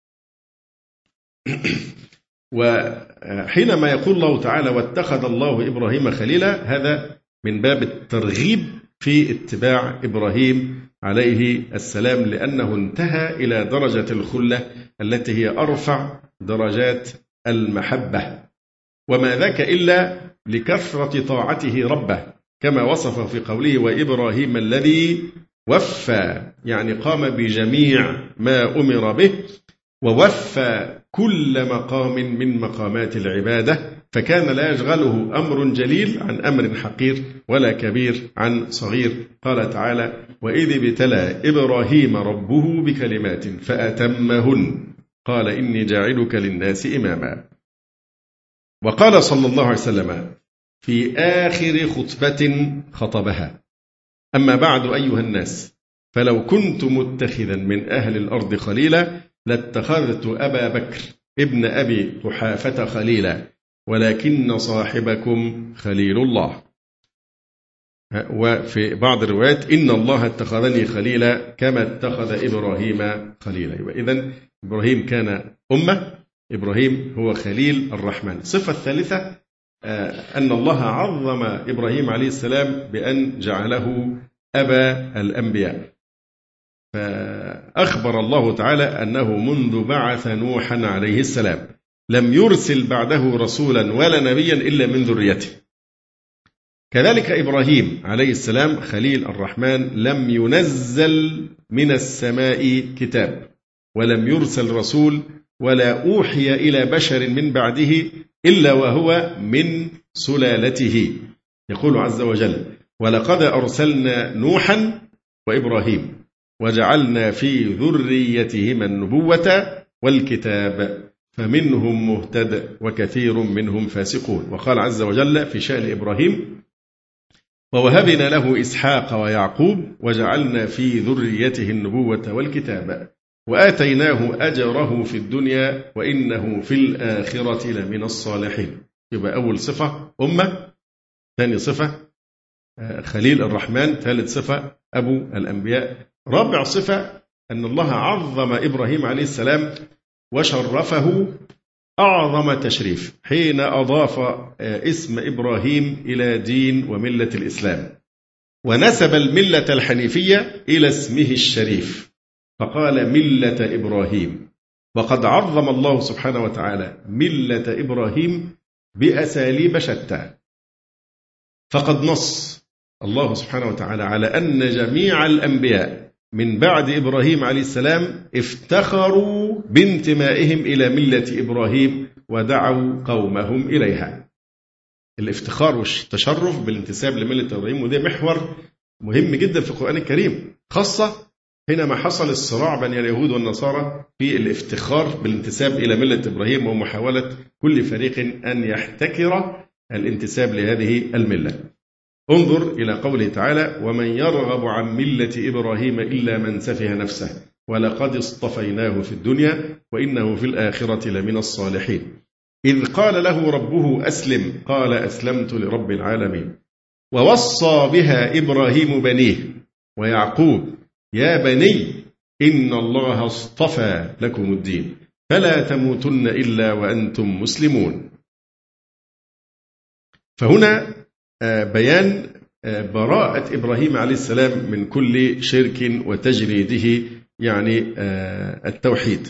وحينما يقول الله تعالى: واتخذ الله إبراهيم خليلا، هذا من باب الترغيب في اتباع إبراهيم عليه السلام، لأنه انتهى إلى درجة الخلة التي هي أرفع درجات المحبة، وما ذاك إلا لكثرة طاعته ربه، كما وصف في قوله: وإبراهيم الذي وفى، يعني قام بجميع ما أمر به، ووفى كل مقام من مقامات العبادة، فكان لا يشغله أمر جليل عن أمر حقير ولا كبير عن صغير. قال تعالى: وإذ ابتلى إبراهيم ربه بكلمات فأتمهن قال إني جاعلك للناس إماما. وقال صلى الله عليه وسلم في آخر خطبة خطبها: أما بعد أيها الناس، فلو كنت متخذا من أهل الأرض خليلا لاتخذت أبا بكر ابن أبي قحافة خليلا، ولكن صاحبكم خليل الله. وفي بعض الروايات: إن الله اتخذني خليلا كما اتخذ إبراهيم خليلا. وإذن إبراهيم كان أمة، إبراهيم هو خليل الرحمن. الصفة الثالثة أن الله عظم إبراهيم عليه السلام بأن جعله أبا الأنبياء، فأخبر الله تعالى أنه منذ بعث نوحا عليه السلام لم يرسل بعده رسولا ولا نبيا إلا من ذريته. كذلك إبراهيم عليه السلام خليل الرحمن لم ينزل من السماء كتاب، ولم يرسل رسول، ولا أوحي إلى بشر من بعده إلا وهو من سلالته. يقول عز وجل: ولقد أرسلنا نوحا وإبراهيم وجعلنا في ذريتهما النبوة والكتاب فمنهم مهتد وكثير منهم فاسقون. وقال عز وجل في شأن إبراهيم: ووهبنا له إسحاق ويعقوب وجعلنا في ذريته النبوة والكتاب وآتيناه أجره في الدنيا وإنه في الآخرة لمن الصالحين. يبقى أول صفة أمة، ثاني صفة خليل الرحمن، ثالث صفة أبو الأنبياء، رابع صفة أن الله عظم إبراهيم عليه السلام وشرفه أعظم تشريف حين أضاف اسم إبراهيم إلى دين وملة الإسلام، ونسب الملة الحنيفية إلى اسمه الشريف فقال: ملة إبراهيم. وقد عظم الله سبحانه وتعالى ملة إبراهيم بأساليب شتى، فقد نص الله سبحانه وتعالى على أن جميع الأنبياء من بعد إبراهيم عليه السلام افتخروا بانتمائهم إلى ملة إبراهيم ودعوا قومهم إليها. الافتخار والتشرف بالانتساب لملة إبراهيم، وده محور مهم جدا في القرآن الكريم، خاصة حينما حصل الصراع بين اليهود والنصارى في الافتخار بالانتساب إلى ملة إبراهيم ومحاولة كل فريق أن يحتكر الانتساب لهذه الملة. انظر إلى قوله تعالى: ومن يرغب عن ملة إبراهيم إلا من سفه نفسه ولقد اصطفيناه في الدنيا وإنه في الآخرة لمن الصالحين إذ قال له ربه أسلم قال أسلمت لرب العالمين ووصى بها إبراهيم بنيه ويعقوب يا بني إن الله اصطفى لكم الدين فلا تموتن إلا وأنتم مسلمون. فهنا بيان براءة إبراهيم عليه السلام من كل شرك وتجريده، يعني التوحيد.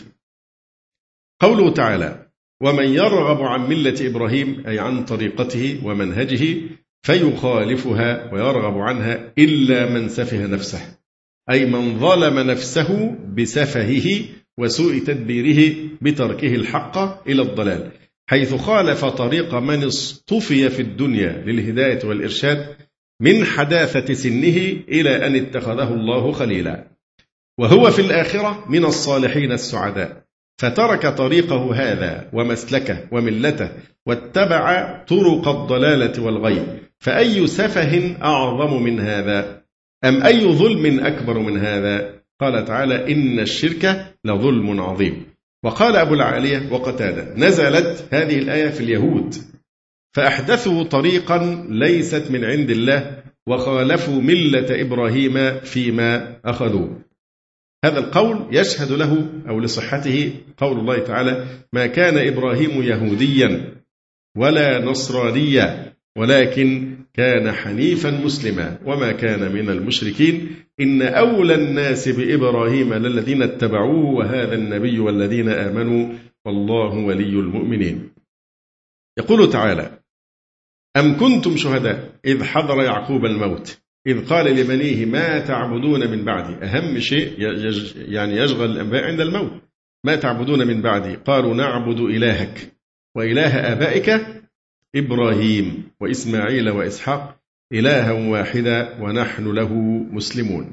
قوله تعالى: ومن يرغب عن ملة إبراهيم أي عن طريقته ومنهجه فيخالفها ويرغب عنها إلا من سفه نفسه، أي من ظلم نفسه بسفهه وسوء تدبيره بتركه الحق إلى الضلال، حيث خالف طريق من اصطفي في الدنيا للهداية والإرشاد من حداثة سنه إلى أن اتخذه الله خليلا، وهو في الآخرة من الصالحين السعداء، فترك طريقه هذا ومسلكه وملته واتبع طرق الضلالة والغي، فأي سفه أعظم من هذا؟ أم أي ظلم أكبر من هذا؟ قال تعالى: إن الشرك لظلم عظيم. وقال أبو العالية وقتادة: نزلت هذه الآية في اليهود فأحدثوا طريقا ليست من عند الله وخالفوا ملة إبراهيم فيما أخذوه. هذا القول يشهد له أو لصحته قول الله تعالى: ما كان إبراهيم يهوديا ولا نصرانيا ولكن كان حنيفا مسلما وما كان من المشركين إن أولى الناس بإبراهيم للذين اتبعوه وهذا النبي والذين آمنوا والله ولي المؤمنين. يقول تعالى: أم كنتم شهداء إذ حضر يعقوب الموت إذ قال لبنيه ما تعبدون من بعدي. أهم شيء يعني يشغل الأنبياء عند الموت: ما تعبدون من بعدي؟ قالوا نعبد إلهك وإله آبائك إبراهيم وإسماعيل وإسحاق إلها واحدا ونحن له مسلمون.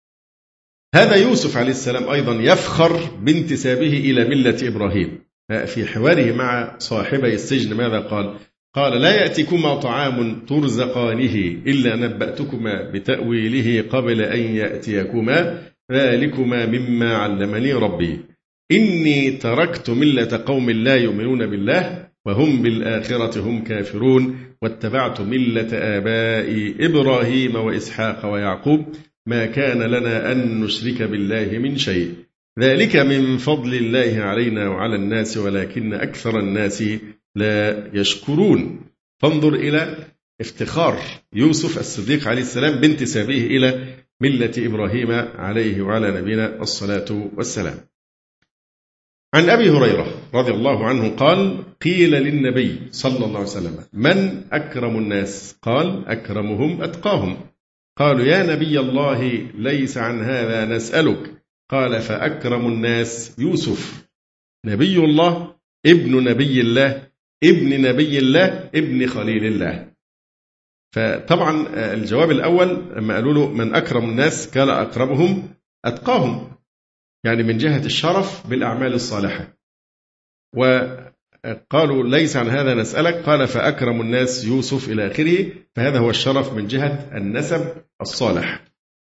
هذا يوسف عليه السلام أيضا يفخر بانتسابه إلى ملة إبراهيم. في حواره مع صاحبي السجن ماذا قال؟ قال: لا يأتيكما طعام ترزقانه إلا نبأتكما بتأويله قبل أن يأتيكما ذلكما مما علمني ربي إني تركت ملة قوم لا يؤمنون بالله وهم بالآخرة هم كافرون واتبعت ملة آبائي إبراهيم وإسحاق ويعقوب ما كان لنا أن نشرك بالله من شيء ذلك من فضل الله علينا وعلى الناس ولكن أكثر الناس لا يشكرون. فانظر إلى افتخار يوسف الصديق عليه السلام بانتسابه إلى ملة إبراهيم عليه وعلى نبينا الصلاة والسلام. عن أبي هريرة رضي الله عنه قال: قيل للنبي صلى الله عليه وسلم: من أكرم الناس؟ قال: أكرمهم أتقاهم. قالوا: يا نبي الله ليس عن هذا نسألك. قال: فأكرم الناس يوسف نبي الله ابن نبي الله ابن نبي الله ابن خليل الله. فطبعا الجواب الأول لما قالوا له من أكرم الناس قال: أكرمهم أتقاهم، يعني من جهة الشرف بالأعمال الصالحة. وقالوا: ليس عن هذا نسألك. قال: فأكرم الناس يوسف إلى آخره، فهذا هو الشرف من جهة النسب الصالح.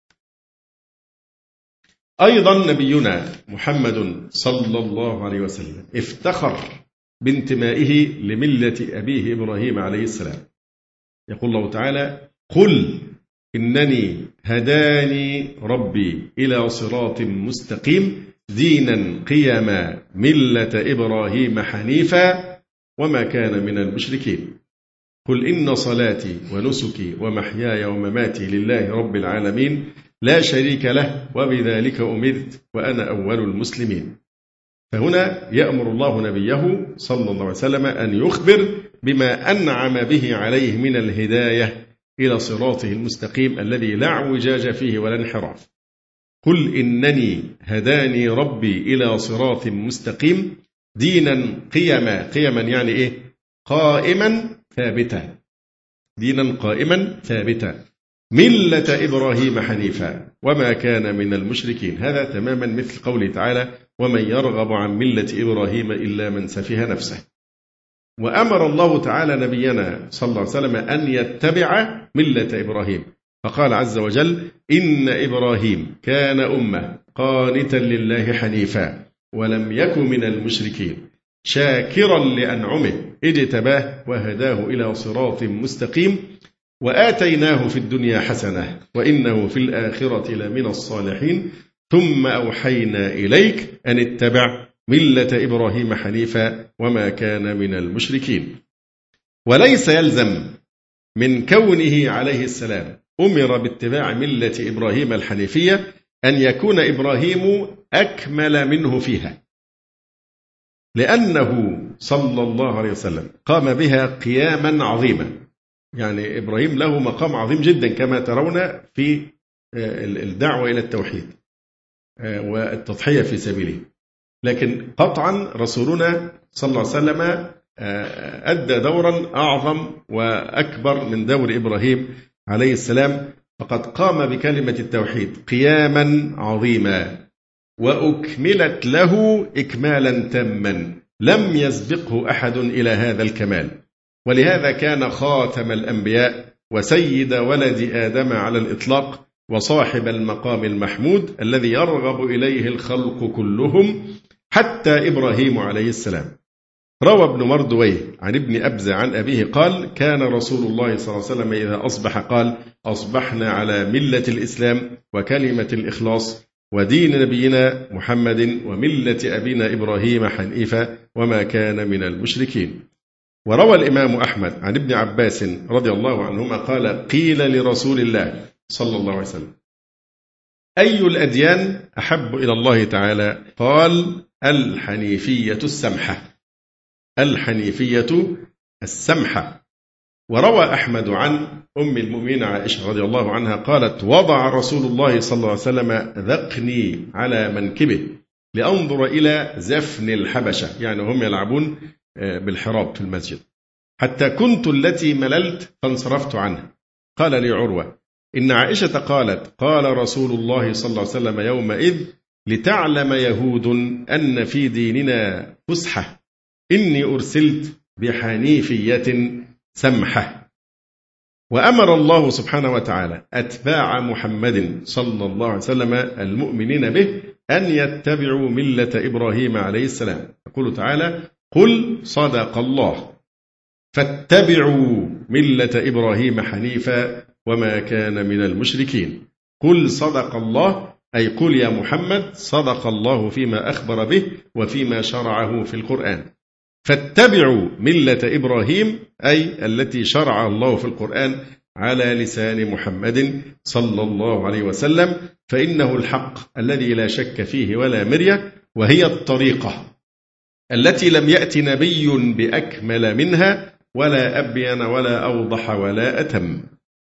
أيضا نبينا محمد صلى الله عليه وسلم افتخر بانتمائه لملة أبيه إبراهيم عليه السلام. يقول الله تعالى: قل إنني هداني ربي إلى صراط مستقيم دينا قيما ملة إبراهيم حنيفا وما كان من المشركين. قل إن صلاتي ونسكي ومحياي ومماتي لله رب العالمين لا شريك له وبذلك أمرت وأنا أول المسلمين. فهنا يأمر الله نبيه صلى الله عليه وسلم أن يخبر بما أنعم به عليه من الهداية إلى صراطه المستقيم الذي لا اعوجاج فيه ولا انحراف. قل إنني هداني ربي إلى صراط مستقيم دينا قيما يعني إيه؟ قائما ثابتا، دينا قائما ثابتا ملة إبراهيم حنيفا وما كان من المشركين. هذا تماما مثل قوله تعالى ومن يرغب عن ملة إبراهيم إلا من سفه نفسه. وأمر الله تعالى نبينا صلى الله عليه وسلم أن يتبع ملة إبراهيم، فقال عز وجل إن إبراهيم كان أمة قانتا لله حنيفا ولم يكن من المشركين شاكرا لأنعمه اجتباه وهداه إلى صراط مستقيم وآتيناه في الدنيا حسنة وإنه في الآخرة لمن الصالحين ثم أوحينا إليك أن اتبع ملة إبراهيم حنيفا وما كان من المشركين. وليس يلزم من كونه عليه السلام أمر باتباع ملة إبراهيم الحنيفية أن يكون إبراهيم أكمل منه فيها، لأنه صلى الله عليه وسلم قام بها قياما عظيما. يعني إبراهيم له مقام عظيم جدا كما ترون في الدعوة إلى التوحيد والتضحية في سبيله، لكن قطعا رسولنا صلى الله عليه وسلم أدى دورا أعظم وأكبر من دور إبراهيم عليه السلام، فقد قام بكلمة التوحيد قياما عظيما وأكملت له إكمالا تاما لم يسبقه أحد إلى هذا الكمال، ولهذا كان خاتم الأنبياء وسيد ولد آدم على الإطلاق وصاحب المقام المحمود الذي يرغب إليه الخلق كلهم حتى إبراهيم عليه السلام. روى ابن مردويه عن ابن أبزة عن أبيه قال كان رسول الله صلى الله عليه وسلم إذا أصبح قال أصبحنا على ملة الإسلام وكلمة الإخلاص ودين نبينا محمد وملة أبينا إبراهيم حنيفا وما كان من المشركين. وروى الإمام أحمد عن ابن عباس رضي الله عنهما قال قيل لرسول الله صلى الله عليه وسلم أي الأديان أحب إلى الله تعالى؟ قال الحنيفية السمحة، الحنيفية السمحة. وروى أحمد عن أم المؤمنين عائشة رضي الله عنها قالت وضع رسول الله صلى الله عليه وسلم ذقني على منكبه لأنظر إلى زفن الحبشة، يعني هم يلعبون بالحراب في المسجد، حتى كنت التي مللت فانصرفت عنها. قال لي عروة إن عائشة قالت قال رسول الله صلى الله عليه وسلم يومئذ لتعلم يهود أن في ديننا فسحة إني أرسلت بحنيفية سمحة. وأمر الله سبحانه وتعالى أتباع محمد صلى الله عليه وسلم المؤمنين به أن يتبعوا ملة إبراهيم عليه السلام. يقول تعالى قل صدق الله فاتبعوا ملة إبراهيم حنيفا وما كان من المشركين. قل صدق الله أي قل يا محمد صدق الله فيما أخبر به وفيما شرعه في القرآن. فاتبعوا ملة إبراهيم أي التي شرع الله في القرآن على لسان محمد صلى الله عليه وسلم، فإنه الحق الذي لا شك فيه ولا مرية، وهي الطريقة التي لم يأت نبي بأكمل منها ولا أبين ولا أوضح ولا أتم.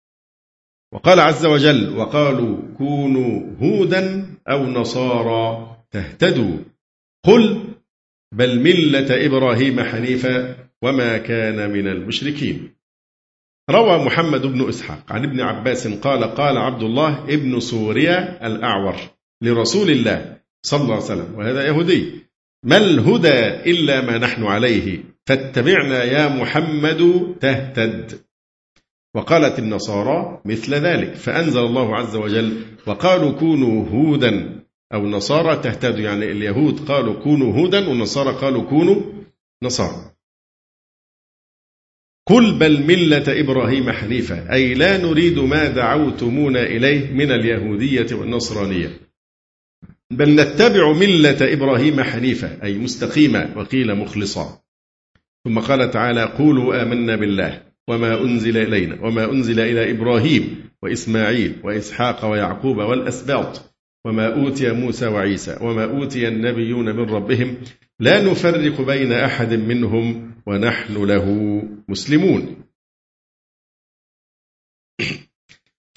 وقال عز وجل وقالوا كونوا هودا أو نصارى تهتدوا قل بل ملة إبراهيم حنيفا وما كان من المشركين. روى محمد بن إسحاق عن ابن عباس قال قال عبد الله ابن سوريا الأعور لرسول الله صلى الله عليه وسلم وهذا يهودي ما الهدى إلا ما نحن عليه فاتبعنا يا محمد تهتد. وقالت النصارى مثل ذلك فأنزل الله عز وجل وقالوا كونوا هودا أو نصارى تهتدوا، يعني اليهود قالوا كونوا هودا والنصارى قالوا كونوا نصارى. قل بل ملة إبراهيم حنيفا أي لا نريد ما دعوتمونا إليه من اليهودية والنصرانية بل نتبع ملة إبراهيم حنيفا أي مستقيمة وقيل مخلصا. ثم قال تعالى قولوا آمنا بالله وما أنزل إلينا وما أنزل إلى إبراهيم وإسماعيل وإسحاق ويعقوب والأسباط وما أوتي موسى وعيسى وما أوتي النبيون من ربهم لا نفرق بين أحد منهم ونحن له مسلمون.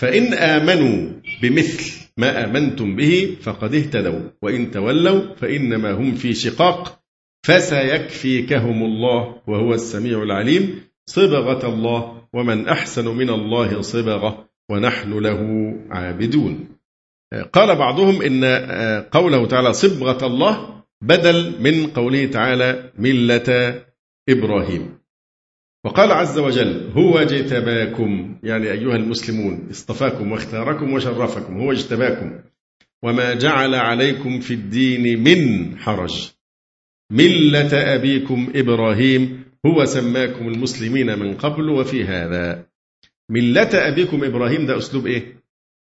فإن آمنوا بمثل ما آمنتم به فقد اهتدوا وإن تولوا فإنما هم في شقاق فسيكفيكهم الله وهو السميع العليم صبغة الله ومن أحسن من الله صبغة ونحن له عابدون. قال بعضهم إن قوله تعالى صبغة الله بدل من قوله تعالى ملة إبراهيم. وقال عز وجل هو اجتباكم، يعني أيها المسلمون اصطفاكم واختاركم وشرفكم، هو اجتباكم وما جعل عليكم في الدين من حرج ملة أبيكم إبراهيم هو سماكم المسلمين من قبل وفي هذا. ملة أبيكم إبراهيم ده أسلوب إيه؟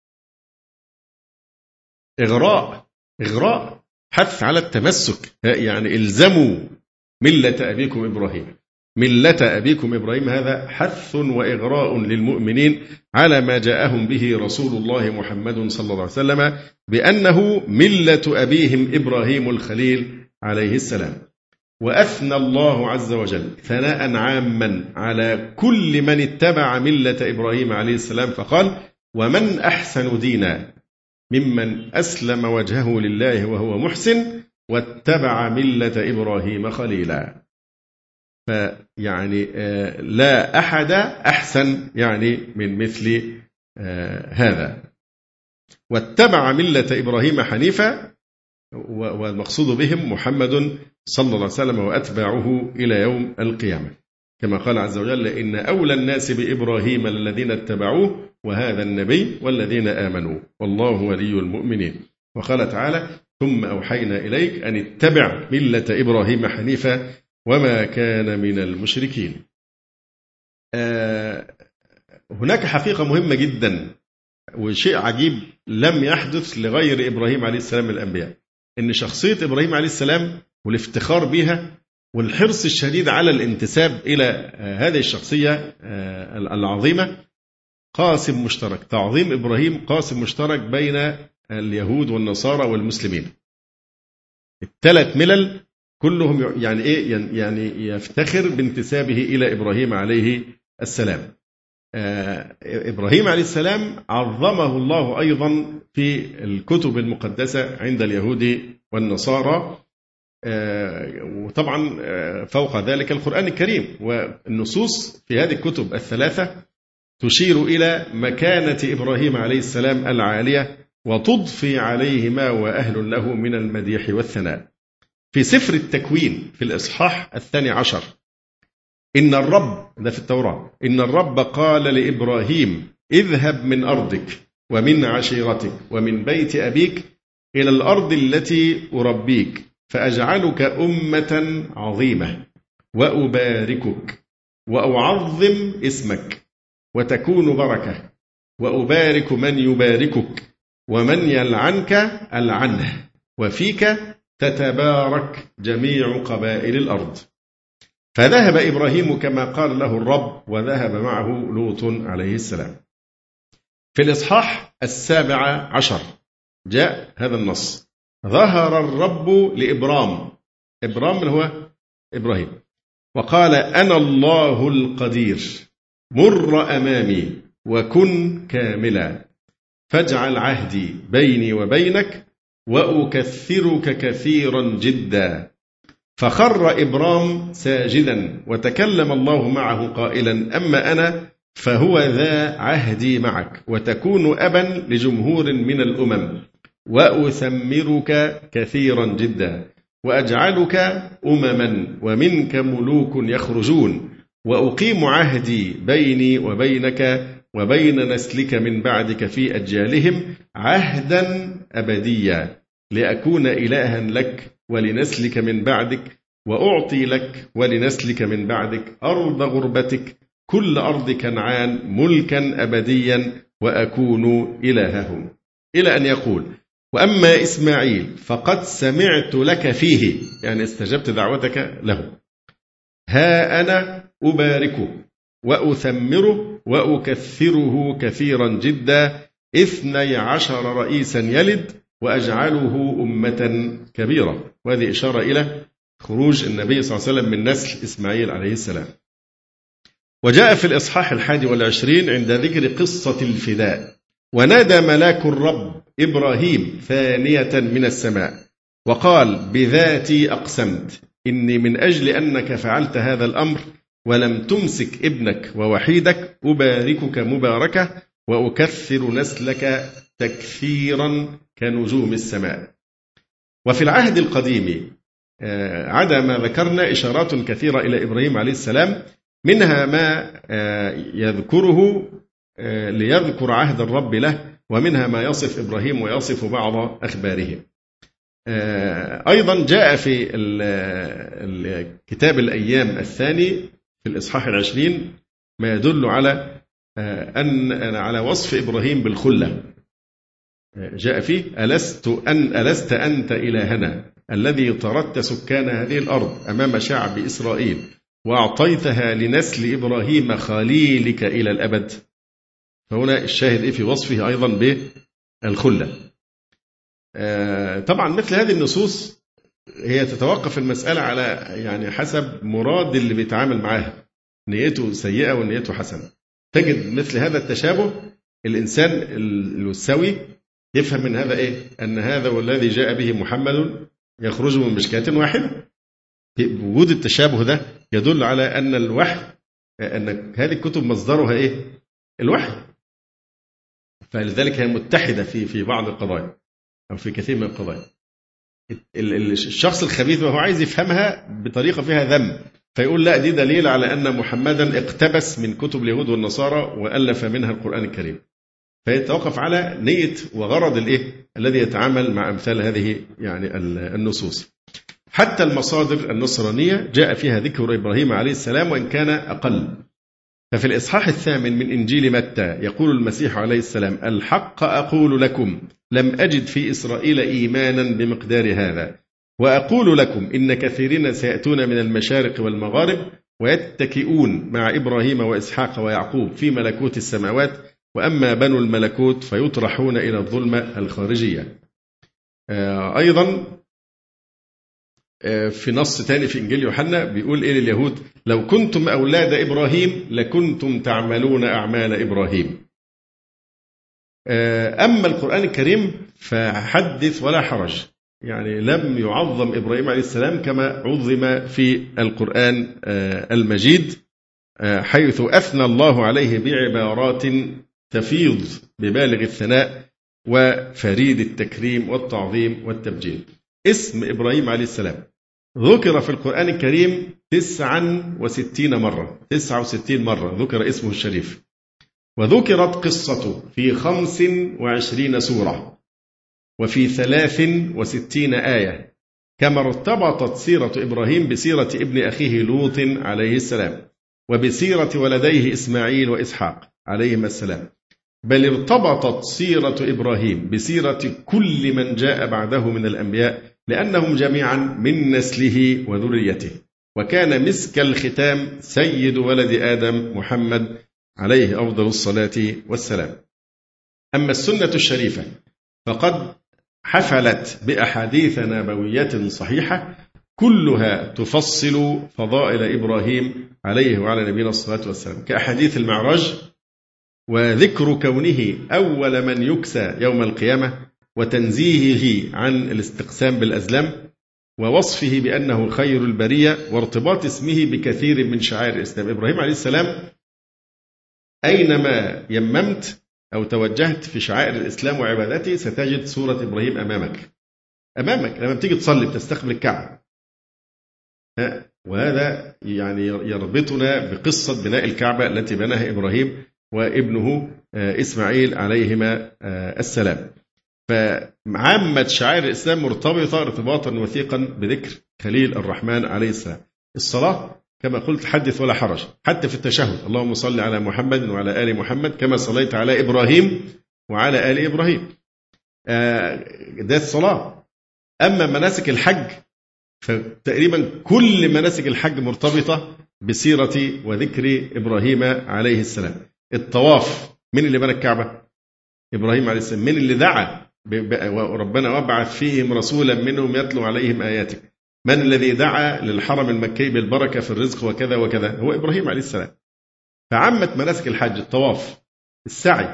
إغراء حث على التمسك، يعني إلزموا ملة أبيكم إبراهيم. ملة أبيكم إبراهيم هذا حث وإغراء للمؤمنين على ما جاءهم به رسول الله محمد صلى الله عليه وسلم بأنه ملة أبيهم إبراهيم الخليل عليه السلام. وأثنى الله عز وجل ثناء عاما على كل من اتبع ملة إبراهيم عليه السلام فقال ومن أحسن دينا ممن أسلم وجهه لله وهو محسن واتبع ملة إبراهيم خليلا. فيعني لا أحد أحسن يعني من مثل هذا. واتبع ملة إبراهيم حنيفا، والمقصود بهم محمد صلى الله عليه وسلم وأتباعه إلى يوم القيامة، كما قال عز وجل إن أولى الناس بإبراهيم الذين اتبعوه وهذا النبي والذين آمنوا والله ولي المؤمنين. وقال تعالى ثم أوحينا إليك أن اتبع ملة إبراهيم حنيفا وما كان من المشركين. هناك حقيقة مهمة جدا وشيء عجيب لم يحدث لغير إبراهيم عليه السلام من الأنبياء، إن شخصية إبراهيم عليه السلام والافتخار بها والحرص الشديد على الانتساب إلى هذه الشخصية العظيمة قاسم مشترك. تعظيم إبراهيم قاسم مشترك بين اليهود والنصارى والمسلمين. الثلاث ملل كلهم يعني إيه؟ يعني يفتخر بانتسابه إلى إبراهيم عليه السلام. إبراهيم عليه السلام عظمه الله أيضا في الكتب المقدسة عند اليهود والنصارى، وطبعا فوق ذلك القرآن الكريم. والنصوص في هذه الكتب الثلاثة تشير إلى مكانة إبراهيم عليه السلام العالية وتضفي عليه ما هو أهل له من المديح والثناء. في سفر التكوين في الإصحاح 12 إن الرب، ده في التوراة، إن الرب قال لإبراهيم اذهب من أرضك ومن عشيرتك ومن بيت أبيك إلى الأرض التي أربيك فأجعلك أمة عظيمة وأباركك وأعظم اسمك وتكون بركة وأبارك من يباركك ومن يلعنك ألعنه وفيك تتبارك جميع قبائل الأرض. فذهب إبراهيم كما قال له الرب وذهب معه لوط عليه السلام. في الإصحاح 17 جاء هذا النص ظهر الرب لإبرام، إبرام من هو إبراهيم، وقال أنا الله القدير مر أمامي وكن كاملا فاجعل عهدي بيني وبينك وأكثرك كثيرا جدا. فخر إبرام ساجدا وتكلم الله معه قائلا أما أنا فهو ذا عهدي معك وتكون أبا لجمهور من الأمم وأثمرك كثيرا جدا وأجعلك أمما ومنك ملوك يخرجون وأقيم عهدي بيني وبينك وبين نسلك من بعدك في أجيالهم عهدا أبديا لأكون إلها لك ولنسلك من بعدك وأعطي لك ولنسلك من بعدك أرض غربتك كل أرض كنعان ملكا أبديا وأكون إلههم، إلى أن يقول وأما إسماعيل فقد سمعت لك فيه، يعني استجبت دعوتك له، ها أنا أباركه وأثمره وأكثره كثيرا جدا 12 رئيسا يلد وأجعله أمة كبيرة. وهذه إشارة إلى خروج النبي صلى الله عليه وسلم من نسل إسماعيل عليه السلام. وجاء في الإصحاح 21 عند ذكر قصة الفداء ونادى ملاك الرب إبراهيم ثانية من السماء وقال بذاتي أقسمت إني من أجل أنك فعلت هذا الأمر ولم تمسك ابنك ووحيدك أباركك مباركة وأكثر نسلك تكثيرا كنجوم السماء. وفي العهد القديم عدا ما ذكرنا إشارات كثيرة إلى إبراهيم عليه السلام، منها ما يذكره ليذكر عهد الرب له، ومنها ما يصف إبراهيم ويصف بعض أخباره. أيضا جاء في كتاب الأيام الثاني في الإصحاح 20 ما يدل على على وصف إبراهيم بالخلة. جاء فيه ألست أنت إلهنا الذي طردت سكان هذه الأرض أمام شعب إسرائيل وأعطيتها لنسل إبراهيم خليلك إلى الأبد. فهنا الشاهد في وصفه أيضا بالخلة. طبعا مثل هذه النصوص هي تتوقف المسألة على يعني حسب مراد اللي بيتعامل معاها، نيته سيئة ونيته حسنة. تجد مثل هذا التشابه الإنسان السوي يفهم من هذا أن هذا والذي جاء به محمد يخرج من مشكاة واحدة. وجود التشابه ده يدل على أن الوحي، أن هذه الكتب مصدرها الوحي، فلذلك هي متحدة في بعض القضايا أو في كثير من القضايا. الشخص الخبيث وهو عايز يفهمها بطريقة فيها ذم فيقول لا دي دليل على أن محمدا اقتبس من كتب اليهود والنصارى وألف منها القرآن الكريم. فيتوقف على نية وغرض الذي يتعامل مع أمثال هذه يعني النصوص. حتى المصادر النصرانية جاء فيها ذكر إبراهيم عليه السلام وإن كان أقل. ففي الإصحاح 8 من إنجيل متى يقول المسيح عليه السلام الحق أقول لكم لم أجد في إسرائيل إيمانا بمقدار هذا، وأقول لكم إن كثيرين سيأتون من المشارق والمغارب ويتكئون مع إبراهيم وإسحاق ويعقوب في ملكوت السماوات، وأما بنو الملكوت فيطرحون إلى الظلمة الخارجية. أيضا في نص تاني في إنجيل يوحنا بيقول لليهود لو كنتم أولاد إبراهيم لكنتم تعملون أعمال إبراهيم. أما القرآن الكريم فحدث ولا حرج، يعني لم يعظم إبراهيم عليه السلام كما عظم في القرآن المجيد، حيث أثنى الله عليه بعبارات تفيض ببالغ الثناء وفريد التكريم والتعظيم والتبجيل. اسم إبراهيم عليه السلام ذكر في القرآن الكريم 69 مرة، 69 مرة ذكر اسمه الشريف، وذكرت قصته في 25 سورة وفي 63 آية، كما ارتبطت سيرة إبراهيم بسيرة ابن أخيه لوط عليه السلام وبسيرة ولديه إسماعيل وإسحاق عليهما السلام، بل ارتبطت سيرة إبراهيم بسيرة كل من جاء بعده من الأنبياء لأنهم جميعا من نسله وذريته، وكان مسك الختام سيد ولد آدم محمد عليه أفضل الصلاة والسلام. أما السنة الشريفة فقد حفلت بأحاديث نبوية صحيحة كلها تفصل فضائل إبراهيم عليه وعلى نبينا الصلاة والسلام، كأحاديث المعراج وذكر كونه أول من يكسى يوم القيامة وتنزيهه عن الاستقسام بالأزلام ووصفه بأنه خير البرية وارتباط اسمه بكثير من شعائر الإسلام. إبراهيم عليه السلام أينما يممت أو توجهت في شعائر الإسلام وعبادته ستجد صورة إبراهيم أمامك لما بتيجي تصلي بتستقبل الكعبة. وهذا يعني يربطنا بقصة بناء الكعبة التي بناها إبراهيم وابنه إسماعيل عليهما السلام. فعامة شعائر الإسلام مرتبطة ارتباطا وثيقا بذكر خليل الرحمن عليه السلام. الصلاة كما قلت حدث ولا حرج، حتى في التشهد اللهم صل على محمد وعلى آل محمد كما صليت على إبراهيم وعلى آل إبراهيم، ده الصلاة. أما مناسك الحج فتقريبا كل مناسك الحج مرتبطة بسيرة وذكر إبراهيم عليه السلام. الطواف من اللي بنى الكعبة؟ إبراهيم عليه السلام. من اللي دعا وربنا وابعث فيهم رسولا منهم يتلو عليهم آياتك؟ من الذي دعا للحرم المكي بالبركة في الرزق وكذا وكذا؟ هو إبراهيم عليه السلام. فعمت مناسك الحج الطواف، السعي،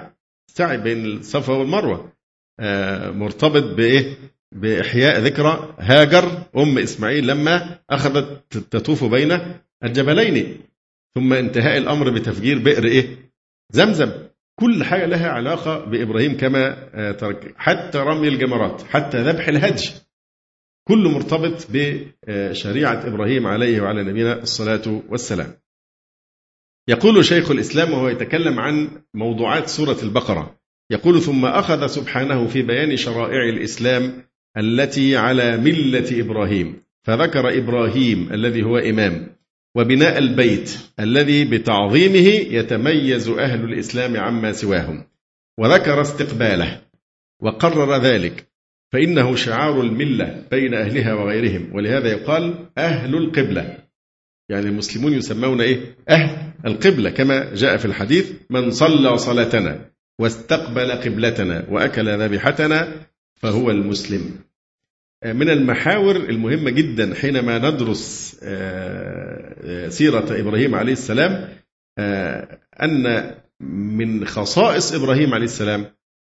السعي بين الصفا والمروة، مرتبط بإيه؟ بإحياء ذكرى هاجر أم إسماعيل لما أخذت تطوف بين الجبلين، ثم انتهاء الأمر بتفجير بئر إيه؟ زمزم. كل حاجة لها علاقة بإبراهيم كما ترك، حتى رمي الجمرات، حتى ذبح الهدي، كله مرتبط بشريعة إبراهيم عليه وعلى نبينا الصلاة والسلام. يقول شيخ الإسلام وهو يتكلم عن موضوعات سورة البقرة، يقول: ثم أخذ سبحانه في بيان شرائع الإسلام التي على ملة إبراهيم، فذكر إبراهيم الذي هو إمام، وبناء البيت الذي بتعظيمه يتميز أهل الإسلام عما سواهم، وذكر استقباله وقرر ذلك، فإنه شعار الملة بين أهلها وغيرهم، ولهذا يقال أهل القبلة، يعني المسلمون يسمون إيه؟ أهل القبلة، كما جاء في الحديث: من صلى صلاتنا واستقبل قبلتنا وأكل ذبيحتنا فهو المسلم. من المحاور المهمة جدا حينما ندرس سيرة إبراهيم عليه السلام أن من خصائص إبراهيم عليه السلام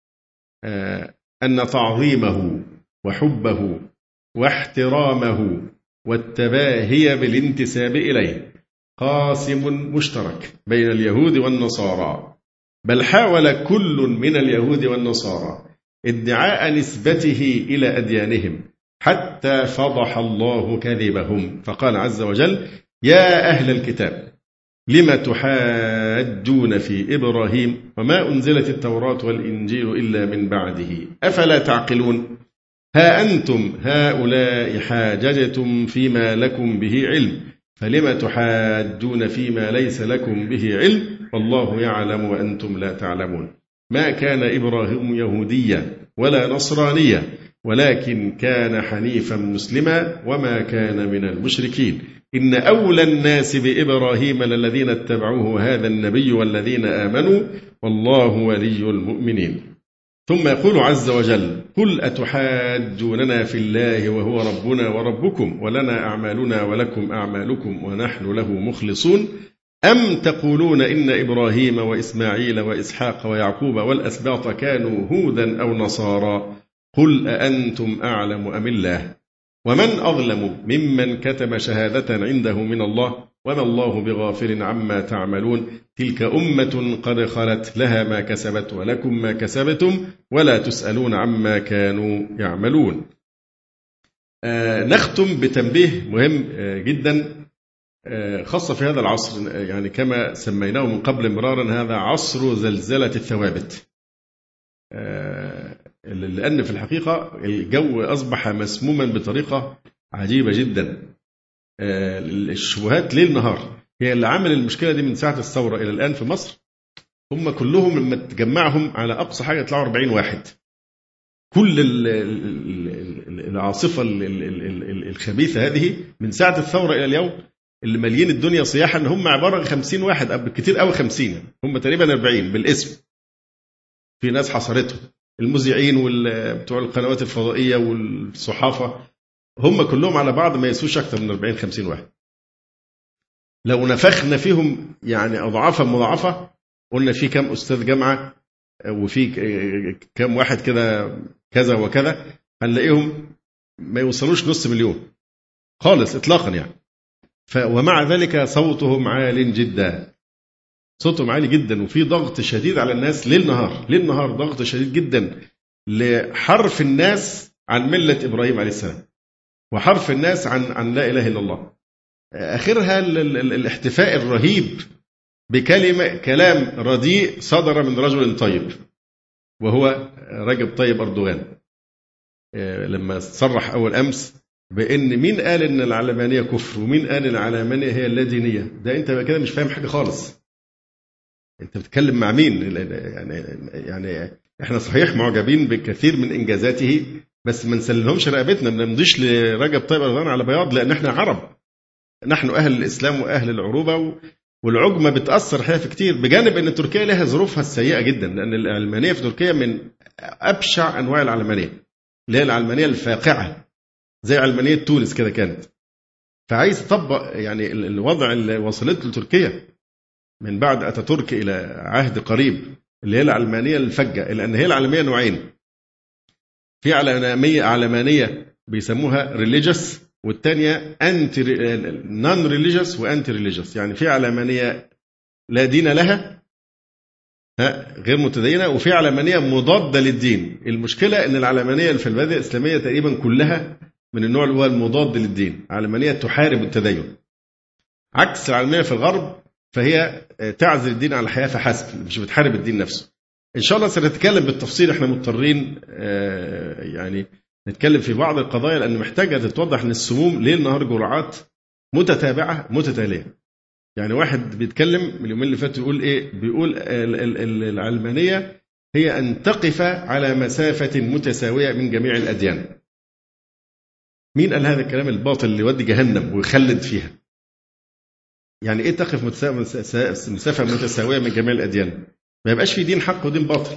أن تعظيمه وحبه واحترامه والتباهي بالانتساب إليه قاسم مشترك بين اليهود والنصارى، بل حاول كل من اليهود والنصارى ادعاء نسبته إلى أديانهم حتى فضح الله كذبهم، فقال عز وجل: يا أهل الكتاب لم تحاجون في إبراهيم وما أنزلت التوراة والإنجيل إلا من بعده أفلا تعقلون؟ ها أنتم هؤلاء حاججتم فيما لكم به علم فلم تحاجون فيما ليس لكم به علم والله يعلم وأنتم لا تعلمون. ما كان إبراهيم يهوديا ولا نصرانيا ولكن كان حنيفا مسلما وما كان من المشركين. إن أولى الناس بإبراهيم للذين اتبعوه هذا النبي والذين آمنوا والله ولي المؤمنين. ثم يقول عز وجل: قل أتحاجوننا في الله وهو ربنا وربكم ولنا أعمالنا ولكم أعمالكم ونحن له مخلصون أم تقولون إن إبراهيم وإسماعيل وإسحاق ويعقوب والأسباط كانوا هودا أو نصارى قل أأنتم أعلم أم الله ومن أظلم ممن كتم شهادة عنده من الله وما الله بغافل عما تعملون تلك أمة قد خلت لها ما كسبت ولكم ما كسبتم ولا تسألون عما كانوا يعملون. نختم بتنبيه مهم جدا خاصة في هذا العصر، يعني كما سميناه من قبل مرارا هذا عصر زلزلة الثوابت، لأن في الحقيقة الجو أصبح مسموما بطريقة عجيبة جدا. الشبهات ليل نهار هي اللي عمل المشكلة دي من ساعة الثورة إلى الآن في مصر. هم كلهم لما تجمعهم على أقصى حاجة يطلعوا 40 واحد. كل العاصفة الخبيثة هذه من ساعة الثورة إلى اليوم اللي مالين الدنيا صياحا ان هم عبارة عن 50 واحد، بالكثير قوي 50، هم تقريبا 40 بالاسم. في ناس حصرتهم، المذيعين وبتوع القنوات الفضائية والصحافة، هم كلهم على بعض ما يسوش أكثر من 40-50 واحد. لو نفخنا فيهم يعني أضعافا مضاعفة، قلنا في كم أستاذ جامعة وفي كم واحد كده كذا وكذا، هنلاقيهم ما يوصلوش نص مليون خالص إطلاقا يعني. ومع ذلك صوتهم عال جدا، صوتهم عالي جدا، وفي ضغط شديد على الناس ليل نهار، ليل نهار ضغط شديد جدا لحرف الناس عن ملة إبراهيم عليه السلام وحرف الناس عن لا إله إلا الله. آخرها الاحتفاء الرهيب كلام رديء صدر من رجل طيب وهو رجب طيب أردوغان، لما صرح أول أمس بأن مين قال إن العلمانية كفر ومين قال إن العلمانية هي اللادينية. ده أنت كده مش فاهم حاجة خالص، أنت بتتكلم مع مين؟ يعني إحنا صحيح معجبين بكثير من إنجازاته بس ما نسلمهمش رقبتنا، ما نمضيش لرجب طيب أردوغان على بياض، لأن إحنا عرب، نحن أهل الإسلام وأهل العروبة، والعجمة بتأثر حياة في كتير، بجانب أن تركيا لها ظروفها السيئة جدا، لأن العلمانية في تركيا من أبشع أنواع العلمانية، اللي هي العلمانية الفاقعة زي علمانية تونس كده كانت. فعايز تطبق يعني الوضع اللي وصلت له تركيا من بعد أتاتورك إلى عهد قريب اللي هي العلمانية الفجة، لأن هي العلمانية نوعين. في علمانية بيسموها religious، والتانية non religious وانتي religious. يعني في علمانية لا دين لها غير متدينة، وفي علمانية مضادة للدين. المشكلة أن العلمانية في المبادئ الإسلامية تقريبا كلها من النوع اللي هو المضاد للدين، علمانية تحارب التدين، عكس العلمانية في الغرب فهي تعزل الدين عن الحياة فحسب، مش بتحارب الدين نفسه. إن شاء الله سنتكلم بالتفصيل، احنا مضطرين يعني نتكلم في بعض القضايا لأن محتاجة تتوضح أن السموم ليل نهار جرعات متتابعة متتالية. يعني واحد بيتكلم من اليومين اللي فاتوا يقول إيه؟ بيقول العلمانية هي أن تقف على مسافة متساوية من جميع الأديان. مين قال هذا الكلام الباطل اللي يودي جهنم ويخلد فيها؟ يعني إيه تقف مسافة متساوية من جميع الأديان؟ ما يبقاش في دين حق ودين باطل.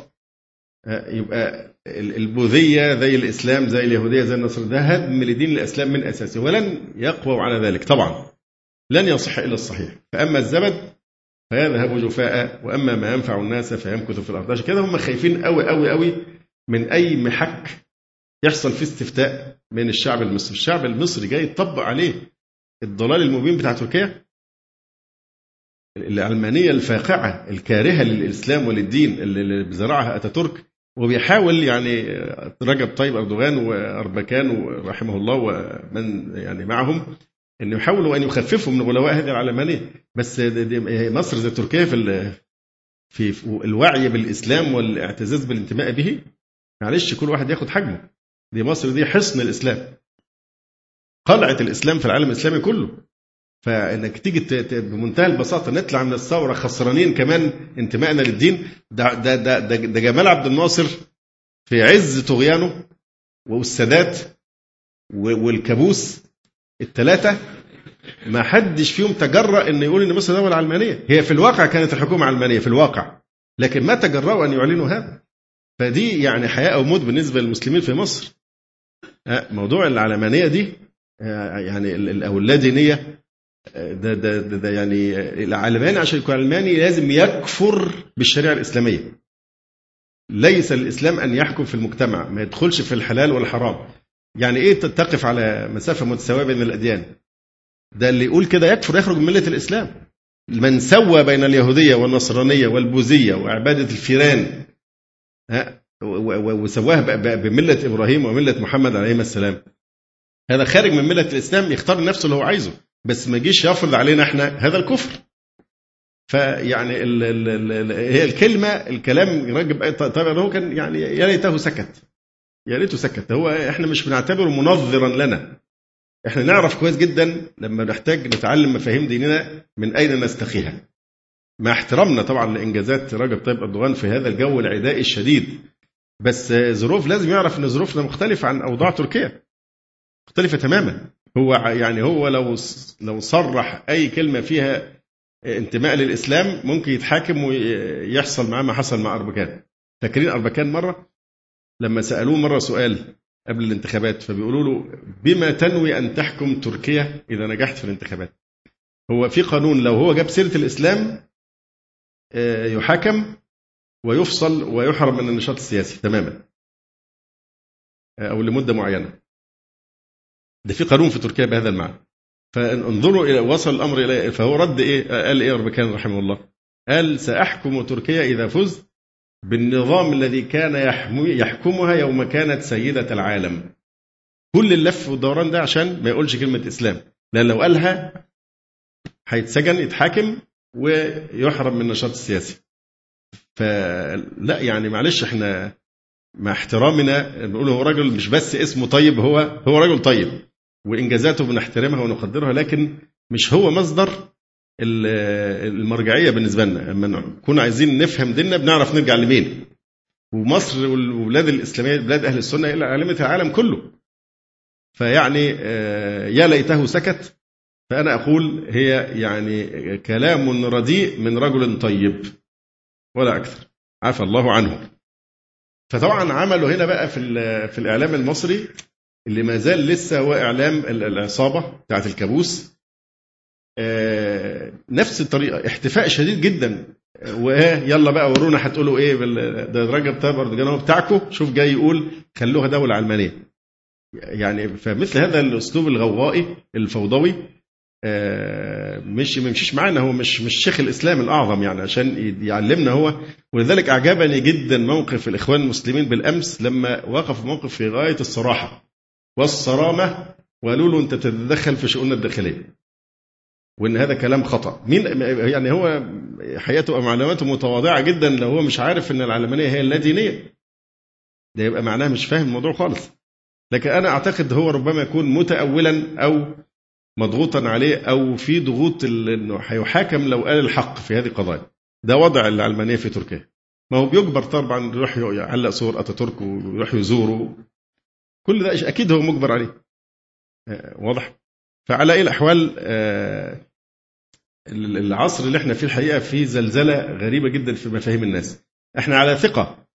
يبقى البوذية زي الإسلام زي اليهودية زي النصر، ده هدم لدين الإسلام من أساسه، ولن يقوى على ذلك طبعا، لن يصح إلا الصحيح. فأما الزبد فيذهب جفاء، وأما ما ينفع الناس فيمكث في الأرض. عشان كده هم خايفين قوي قوي قوي من أي محك يحصل فيه استفتاء من الشعب المصري. الشعب المصري جاي يطبق عليه الضلال المبين بتاع تركيا، العلمانية الفاقعة الكارهة للإسلام وللدين اللي بزرعها أتاتورك، وبيحاول يعني رجب طيب أردوغان وأربكان رحمه الله ومن يعني معهم أن يحاولوا أن يخففوا من غلواء هذه العلمانية. بس مصر زي تركيا في الوعي بالإسلام والاعتزاز بالانتماء به، معلش كل واحد ياخد حجمه. دي مصر دي حصن الإسلام، قلعة الإسلام في العالم الإسلامي كله. فإنك تيجي بمنتهى البساطة نطلع من الثورة خسرانين كمان انتمائنا للدين. ده جمال عبد الناصر في عز طغيانه والسادات والكابوس الثلاثة ما حدش فيهم تجرأ أن يقول أن مصر دولة علمانية. هي في الواقع كانت الحكومة علمانية في الواقع، لكن ما تجرأوا أن يعلنوا هذا. فدي يعني حياة أو موت بالنسبة للمسلمين في مصر. موضوع العلمانية دي يعني أو اللادينية ده يعني العلماني عشان يكون علماني لازم يكفر بالشريعة الإسلامية. ليس الإسلام أن يحكم في المجتمع، ما يدخلش في الحلال والحرام. يعني إيه تقف على مسافة متساوية بين الأديان؟ ده اللي يقول كده يكفر، يخرج من ملة الإسلام. من سوى بين اليهودية والنصرانية والبوذية وعبادة الفيران وسواها بملة إبراهيم وملة محمد عليه السلام، هذا خارج من ملة الإسلام، يختار نفسه اللي هو عايزه، بس ما يجيش يفرض علينا احنا هذا الكفر. فيعني هي الكلام راجب طبعا هو كان يعني يا ليته سكت، يا ريته سكت. هو احنا مش بنعتبره منظرا لنا، احنا نعرف كويس جدا لما نحتاج نتعلم مفاهيم ديننا من اين نستخيها، مع احترامنا طبعا لانجازات رجب طيب اردوغان في هذا الجو العدائي الشديد. بس ظروف لازم يعرف ان ظروفنا مختلفه عن اوضاع تركيا، مختلفه تماما. هو يعني هو لو صرح اي كلمه فيها انتماء للاسلام ممكن يتحاكم ويحصل معاه ما حصل مع اربكان. فاكرين اربكان مره لما سالوه مره سؤال قبل الانتخابات، فبيقولوا له بما تنوي ان تحكم تركيا اذا نجحت في الانتخابات؟ هو في قانون لو هو جاب سيره الاسلام يحاكم ويفصل ويحرم من النشاط السياسي تماما او لمده معينه. ده في قانون في تركيا بهذا المعنى. فانظروا الى وصل الامر الى، فهو رد ايه؟ قال ايه اربكان رحمه الله؟ قال ساحكم تركيا اذا فزت بالنظام الذي كان يحكمها يوم كانت سيده العالم. كل اللف والدوران ده عشان ما يقولش كلمه اسلام، لان لو قالها هيتسجن يتحاكم ويحرم من النشاط السياسي. فلا يعني معلش احنا مع احترامنا نقول هو رجل مش بس اسمه طيب، هو رجل طيب وإنجازاته بنحترمها ونقدرها، لكن مش هو مصدر المرجعية بالنسبة لنا. لما نكون عايزين نفهم ديننا بنعرف نرجع لمين. ومصر والبلاد الإسلامية بلاد أهل السنة إلى علامة العالم كله. فيعني يا ليته سكت. فأنا أقول هي يعني كلام رديء من رجل طيب ولا أكثر، عفى الله عنه. فطبعا عملوا هنا بقى في الإعلام المصري اللي ما زال لسه هو إعلام العصابة بتاعت الكابوس، نفس الطريقة، احتفاء شديد جدا ويلا بقى ورونا هتقولوا ايه ده رجب طيب اردوغان هو بتاعكم، شوف جاي يقول خلوها دولة علمانية. يعني فمثل هذا الاسلوب الغوائي الفوضوي مش يمشيش معانا. هو مش شيخ الاسلام الاعظم يعني عشان يعلمنا هو. ولذلك اعجبني جدا موقف الاخوان المسلمين بالامس لما وقف موقف في غايه الصراحه والصرامه، وقالوا له انت تتدخل في شؤوننا الداخليه وان هذا كلام خطا. مين يعني هو حياته ومعلوماته متواضعه جدا لو هو مش عارف ان العلمانيه هي اللادينيه، ده يبقى معناه مش فاهم الموضوع خالص. لكن انا اعتقد هو ربما يكون متاولا او مضغوطا عليه او في ضغوط انه هيحاكم لو قال الحق في هذه القضايا. ده وضع العلمانيه في تركيا. ما هو بيجبر طبعا يروح يعلق صور اتاتورك ويروح يزوره، كل ده اكيد هو مجبر عليه. واضح. فعلى اي الاحوال العصر اللي احنا فيه الحقيقه فيه زلزله غريبه جدا في مفاهيم الناس. احنا على ثقه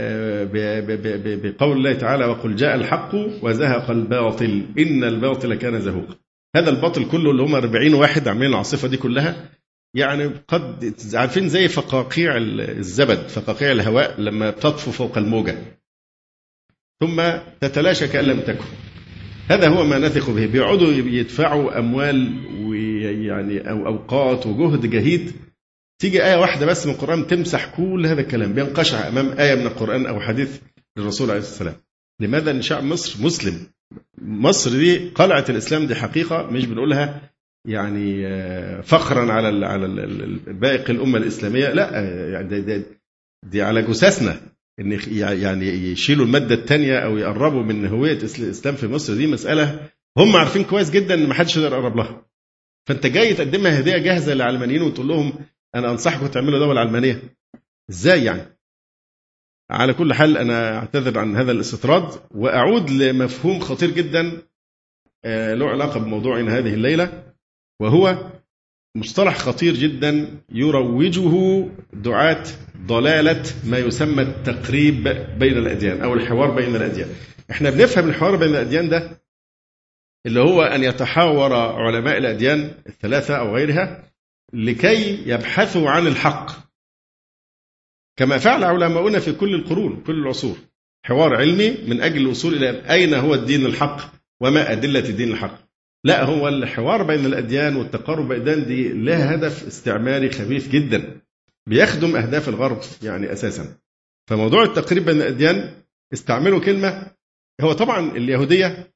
بقول الله تعالى وقل جاء الحق وزهق الباطل إن الباطل كان زهوقا. هذا الباطل كله اللي هم 40 واحد عاملين العاصفة دي كلها، يعني قد عارفين زي فقاقيع الزبد، فقاقيع الهواء لما بتطفو فوق الموجة ثم تتلاشى كأن لم تكن. هذا هو ما نثق به. بيقعدوا يدفعوا أموال ويعني أو أوقات وجهد جهيد، تيجي آية واحدة بس من القرآن تمسح كل هذا الكلام، بينقشع أمام آية من القرآن أو حديث للرسول عليه السلام. لماذا؟ إن شعب مصر مسلم. مصر دي قلعة الإسلام، دي حقيقة مش بنقولها يعني فخرا على باقي الأمة الإسلامية، لا يعني دي على جثثنا. إن يعني يشيلوا المادة الثانية أو يقربوا من هوية الإسلام في مصر، دي مسألة هم عارفين كويس جدا إن ما حدش يقدر يقرب لها. فأنت جاي تقدمها هدية جاهزة للعلمانيين وتقول لهم أنا أنصحكم تعملوا دولة علمانية، إزاي يعني؟ على كل حال أنا أعتذر عن هذا الاستطراد وأعود لمفهوم خطير جدا له علاقة بموضوعنا هذه الليلة، وهو مصطلح خطير جدا يروجه دعاة ضلالة ما يسمى التقريب بين الأديان أو الحوار بين الأديان. إحنا بنفهم الحوار بين الأديان ده اللي هو أن يتحاور علماء الأديان الثلاثة أو غيرها لكي يبحثوا عن الحق، كما فعل علماؤنا في كل القرون كل العصور. حوار علمي من أجل الوصول إلى أين هو الدين الحق وما أدلة الدين الحق. لا، هو الحوار بين الأديان والتقارب بين الأديان دي لها هدف استعماري خبيث جدا بيخدم أهداف الغرب يعني أساسا. فموضوع التقريب بين الأديان استعملوا كلمة، هو طبعا اليهودية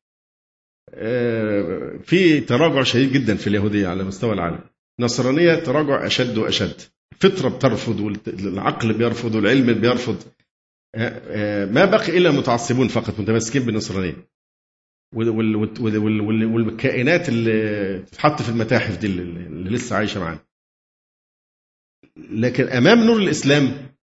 في تراجع شديد جدا في اليهودية على مستوى العالم. نصرانية تراجع أشد وأشد، الفطرة بترفض والعقل بيرفض والعلم بيرفض، ما بقي إلا متعصبون فقط متمسكين بالنصرانية والكائنات اللي تتحط في المتاحف دي اللي لسه عايشة معانا. لكن أمام نور الإسلام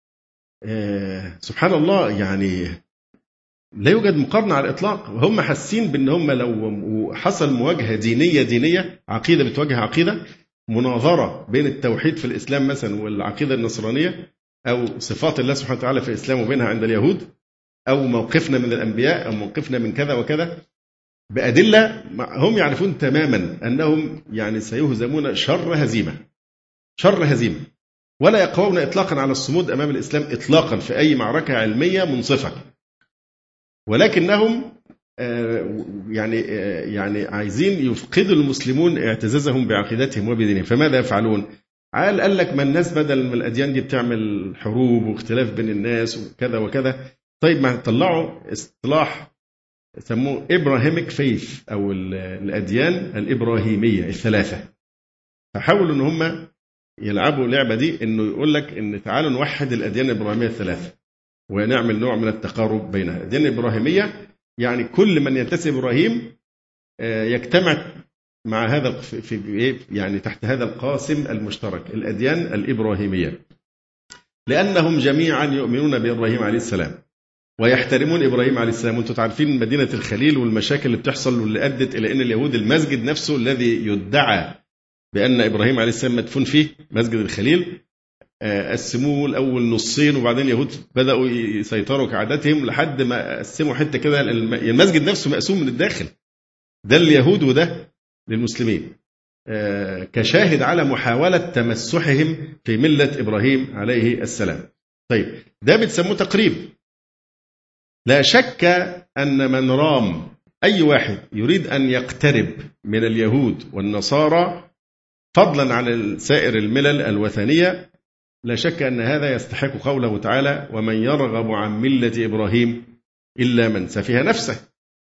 سبحان الله يعني لا يوجد مقارنة على الإطلاق. هم حاسين بأن هم لو حصل مواجهة دينية عقيدة بتواجه عقيدة، مناظرة بين التوحيد في الإسلام مثلا والعقيدة النصرانية، أو صفات الله سبحانه وتعالى في الإسلام وبينها عند اليهود، أو موقفنا من الأنبياء أو موقفنا من كذا وكذا بأدلة، هم يعرفون تماما أنهم يعني سيهزمون شر هزيمة، ولا يقوون إطلاقا على الصمود أمام الإسلام إطلاقا في أي علمية منصفة. ولكنهم يعني عايزين يفقدوا المسلمون اعتزازهم بعقيدتهم وبدينهم. فماذا يفعلون؟ قال لك ما الناس بدل من الأديان دي بتعمل حروب واختلاف بين الناس وكذا وكذا، طيب ما طلعوا اصطلاح سموه إبراهيميك فيث أو الأديان الإبراهيمية الثلاثة. فحاولوا إن هم يلعبوا اللعبة دي، إنه يقول لك إن تعالوا نوحد الأديان الإبراهيمية الثلاثة ونعمل نوع من التقارب بينها. الأديان الإبراهيمية يعني كل من ينتسب إبراهيم يجتمع مع هذا يعني تحت هذا القاسم المشترك، الأديان الإبراهيمية، لأنهم جميعا يؤمنون بإبراهيم عليه السلام ويحترمون إبراهيم عليه السلام. وانتم تعرفين مدينة الخليل والمشاكل اللي بتحصل واللي أدت إلى أن اليهود المسجد نفسه الذي يدعى بأن إبراهيم عليه السلام مدفون فيه، مسجد الخليل، قسموه الأول نصين، وبعدين اليهود بدأوا يسيطروا كعادتهم لحد ما قسموا حتة كده، المسجد نفسه مقسوم من الداخل، ده لليهود وده للمسلمين. كشاهد على محاولة تمسحهم في ملة إبراهيم عليه السلام. طيب ده بتسموه تقريب. لا شك أن من رام أي واحد يريد أن يقترب من اليهود والنصارى فضلا عن سائر الملل الوثنية، لا شك أن هذا يستحق قوله تعالى: ومن يرغب عن ملة إبراهيم إلا من سفه نفسه.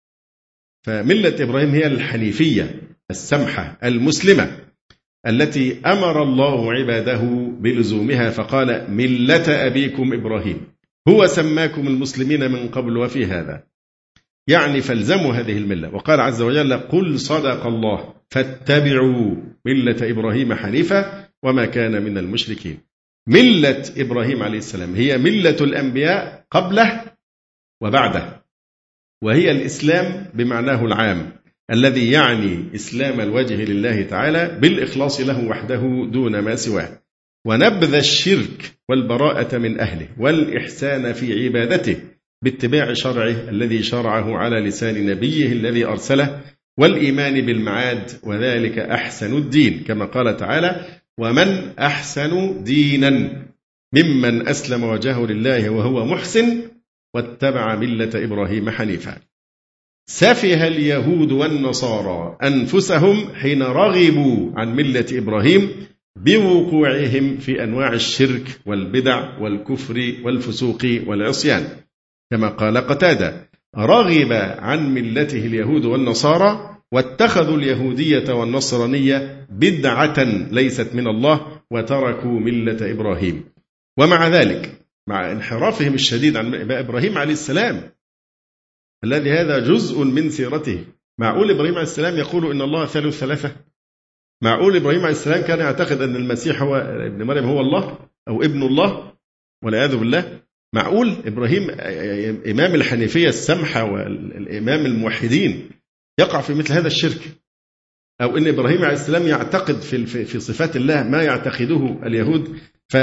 فملة إبراهيم هي الحنيفية السمحة المسلمة التي أمر الله عباده بلزومها، فقال: ملة أبيكم إبراهيم هو سماكم المسلمين من قبل وفي هذا، يعني فالزموا هذه الملة. وقال عز وجل: قل صدق الله فاتبعوا ملة إبراهيم حنيفا وما كان من المشركين. ملة إبراهيم عليه السلام هي ملة الأنبياء قبله وبعده، وهي الإسلام بمعناه العام الذي يعني إسلام الوجه لله تعالى بالإخلاص له وحده دون ما سواه، ونبذ الشرك والبراءة من أهله والإحسان في عبادته باتباع شرعه الذي شرعه على لسان نبيه الذي أرسله، والإيمان بالمعاد، وذلك أحسن الدين، كما قال تعالى: ومن أحسن دينا ممن أسلم وجهه لله وهو محسن واتبع ملة إبراهيم حنيفا. سفه اليهود والنصارى أنفسهم حين رغبوا عن ملة إبراهيم بوقوعهم في أنواع الشرك والبدع والكفر والفسوق والعصيان، كما قال قتادة: رغب عن ملته اليهود والنصارى واتخذوا اليهودية والنصرانية بدعة ليست من الله وتركوا ملة إبراهيم. ومع ذلك، مع انحرافهم الشديد عن إبراهيم عليه السلام الذي هذا جزء من سيرته، معقول إبراهيم عليه السلام يقول إن الله ثالث ثلاثة؟ معقول إبراهيم عليه السلام كان يعتقد أن المسيح هو ابن مريم هو الله أو ابن الله والعياذ بالله؟ معقول إبراهيم إمام الحنيفية السمحة والإمام الموحدين يقع في مثل هذا الشرك؟ أو إن إبراهيم عليه السلام يعتقد في صفات الله ما يعتقده اليهود؟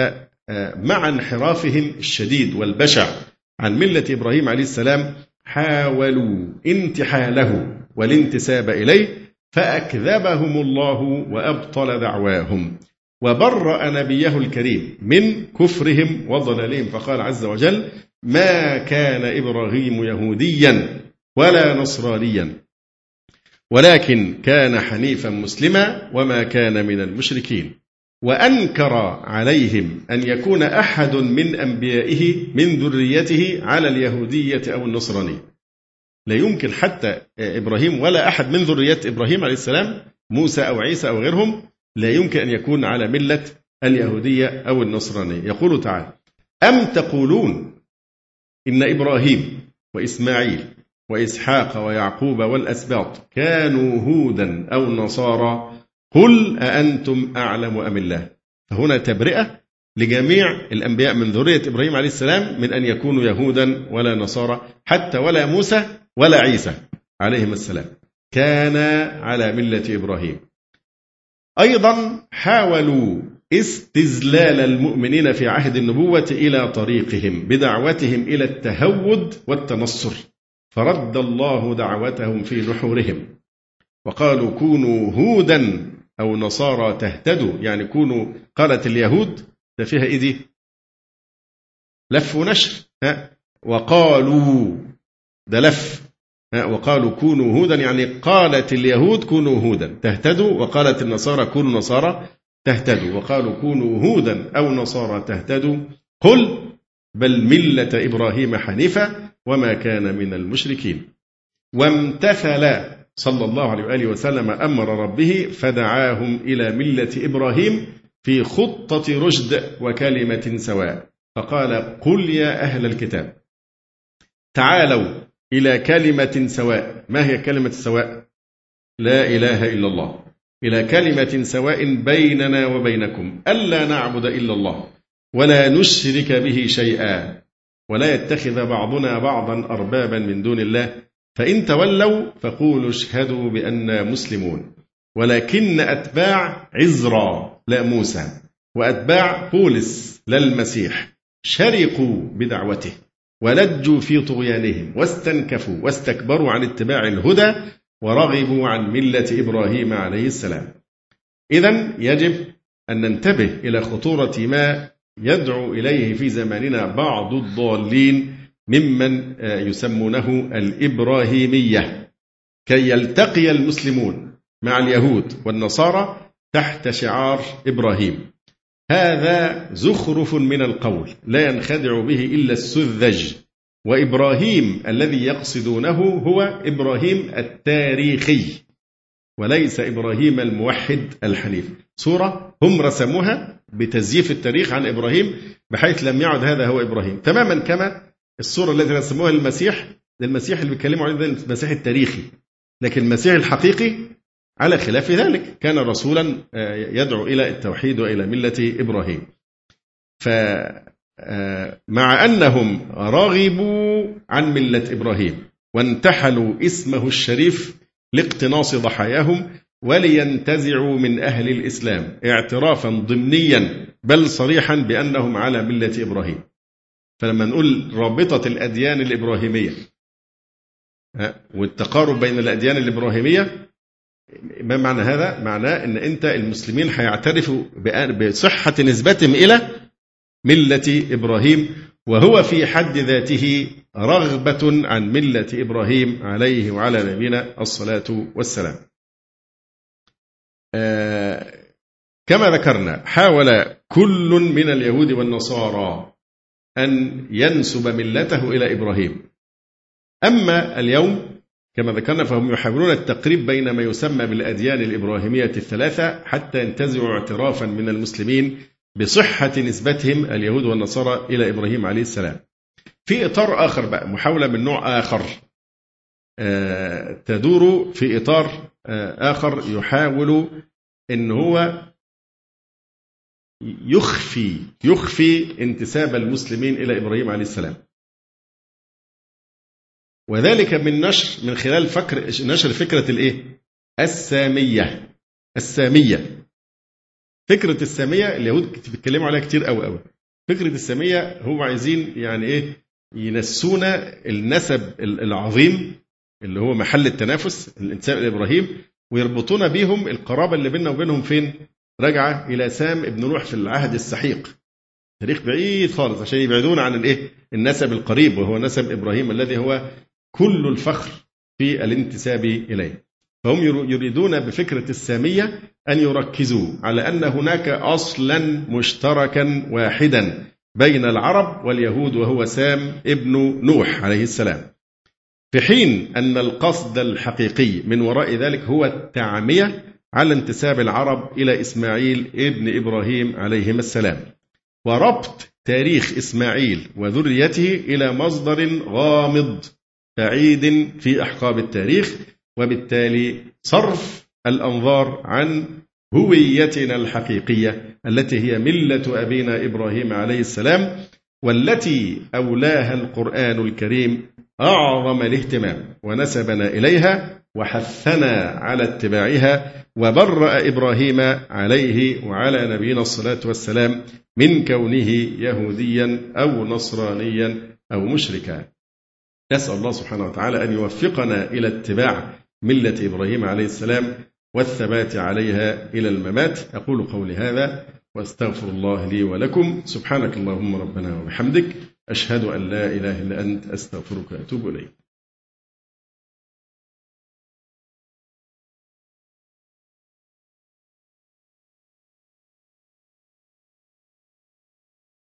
فمع انحرافهم الشديد والبشع عن ملة إبراهيم عليه السلام حاولوا انتحاله والانتساب إليه، فأكذبهم الله وأبطل دعواهم وبرأ نبيه الكريم من كفرهم وضلالهم، فقال عز وجل: ما كان إبراهيم يهوديا ولا نصرانيا ولكن كان حنيفا مسلما وما كان من المشركين. وأنكر عليهم أن يكون أحد من أنبيائه من ذريته على اليهودية أو النصرانية. لا يمكن حتى إبراهيم ولا أحد من ذرية إبراهيم عليه السلام، موسى أو عيسى أو غيرهم، لا يمكن أن يكون على ملة اليهودية أو النصرانية. يقول تعالى: أم تقولون إن إبراهيم وإسماعيل وإسحاق ويعقوب والأسباط كانوا هودا أو نصارى قل أأنتم أعلم أم الله. فهنا تبرئة لجميع الأنبياء من ذرية إبراهيم عليه السلام من أن يكونوا يهودا ولا نصارى، حتى ولا موسى ولا عيسى عليهم السلام كان على ملة إبراهيم. أيضا حاولوا استزلال المؤمنين في عهد النبوة إلى طريقهم بدعوتهم إلى التهود والتنصر، فرد الله دعوتهم في نحورهم وقالوا: كونوا هودا أو نصارى تهتدوا، يعني كونوا، قالت اليهود ده فيها إيه دي؟ لف ونشر، وقالوا ده لف، وقالوا كونوا هودا، يعني قالت اليهود كونوا هودا تهتدوا، وقالت النصارى كونوا نصارى تهتدوا، وقالوا كونوا هودا أو نصارى تهتدوا قل بل ملة إبراهيم حنيفا وما كان من المشركين. وامتثل صلى الله عليه وآله وسلم أمر ربه فدعاهم إلى ملة إبراهيم في خطة رشد وكلمة سواء، فقال: قل يا أهل الكتاب تعالوا إلى كلمة سواء. ما هي كلمة السواء؟ لا إله إلا الله. إلى كلمة سواء بيننا وبينكم ألا نعبد إلا الله ولا نشرك به شيئا ولا يتخذ بعضنا بعضا أربابا من دون الله، فإن تولوا فقولوا اشهدوا بأننا مسلمون. ولكن أتباع عزرا لا موسى وأتباع بولس لا المسيح شرقوا بدعوته ولجوا في طغيانهم واستنكفوا واستكبروا عن اتباع الهدى ورغبوا عن ملة إبراهيم عليه السلام. إذن يجب أن ننتبه إلى خطورة ما يدعو إليه في زماننا بعض الضالين ممن يسمونه الإبراهيمية، كي يلتقي المسلمون مع اليهود والنصارى تحت شعار إبراهيم. هذا زخرف من القول لا ينخدع به إلا السذج، وإبراهيم الذي يقصدونه هو إبراهيم التاريخي وليس إبراهيم الموحد الحنيف. صورة هم رسموها بتزييف التاريخ عن إبراهيم بحيث لم يعد هذا هو إبراهيم، تماما كما الصورة التي رسموها للمسيح اللي بيتكلموا عنه ده المسيح التاريخي، لكن المسيح الحقيقي على خلاف ذلك كان رسولا يدعو إلى التوحيد وإلى ملة إبراهيم. فمع أنهم رغبوا عن ملة إبراهيم وانتحلوا اسمه الشريف لاقتناص ضحاياهم ولينتزعوا من أهل الإسلام اعترافا ضمنيا بل صريحا بأنهم على ملة إبراهيم. فلما نقول رابطة الأديان الإبراهيمية والتقارب بين الأديان الإبراهيمية، ما معنى هذا؟ معناه أن أنت المسلمين هيعترفوا بصحة نسبتهم إلى ملة إبراهيم، وهو في حد ذاته رغبة عن ملة إبراهيم عليه وعلى نبينا الصلاة والسلام. كما ذكرنا حاول كل من اليهود والنصارى أن ينسب ملته إلى إبراهيم. أما اليوم كما ذكرنا فهم يحاولون التقريب بين ما يسمى بالأديان الإبراهيمية الثلاثة حتى ينتزعوا اعترافا من المسلمين بصحة نسبتهم اليهود والنصارى إلى إبراهيم عليه السلام. في إطار آخر بقى، محاولة من نوع آخر تدور في إطار آخر يحاول أن هو يخفي انتساب المسلمين إلى إبراهيم عليه السلام، وذلك من خلال نشر فكرة الإيه؟ السامية. فكرة السامية اليهود بيتكلموا عليها كتير قوي. فكرة السامية هم عايزين يعني إيه؟ ينسونا النسب العظيم اللي هو محل التنافس الانتساب إلى إبراهيم، ويربطونا بيهم القرابة اللي بيننا وبينهم فين؟ راجعة إلى سام ابن نوح في العهد السحيق، تاريخ بعيد خالص، عشان يبعدون عن الإيه؟ النسب القريب وهو نسب إبراهيم الذي هو كل الفخر في الانتساب إليه. فهم يريدون بفكرة السامية أن يركزوا على أن هناك أصلا مشتركا واحدا بين العرب واليهود وهو سام ابن نوح عليه السلام، في حين أن القصد الحقيقي من وراء ذلك هو التعمية على انتساب العرب إلى إسماعيل ابن إبراهيم عليهما السلام، وربط تاريخ إسماعيل وذريته إلى مصدر غامض بعيد في أحقاب التاريخ، وبالتالي صرف الأنظار عن هويتنا الحقيقية التي هي ملة أبينا إبراهيم عليه السلام، والتي أولاها القرآن الكريم أعظم الاهتمام ونسبنا إليها وحثنا على اتباعها، وبرأ إبراهيم عليه وعلى نبينا الصلاة والسلام من كونه يهوديا أو نصرانيا أو مشركا. نسأل الله سبحانه وتعالى أن يوفقنا إلى اتباع ملة إبراهيم عليه السلام والثبات عليها إلى الممات. أقول قولي هذا واستغفر الله لي ولكم. سبحانك اللهم ربنا وبحمدك، أشهد أن لا إله إلا أنت، أستغفرك وأتوب إليك.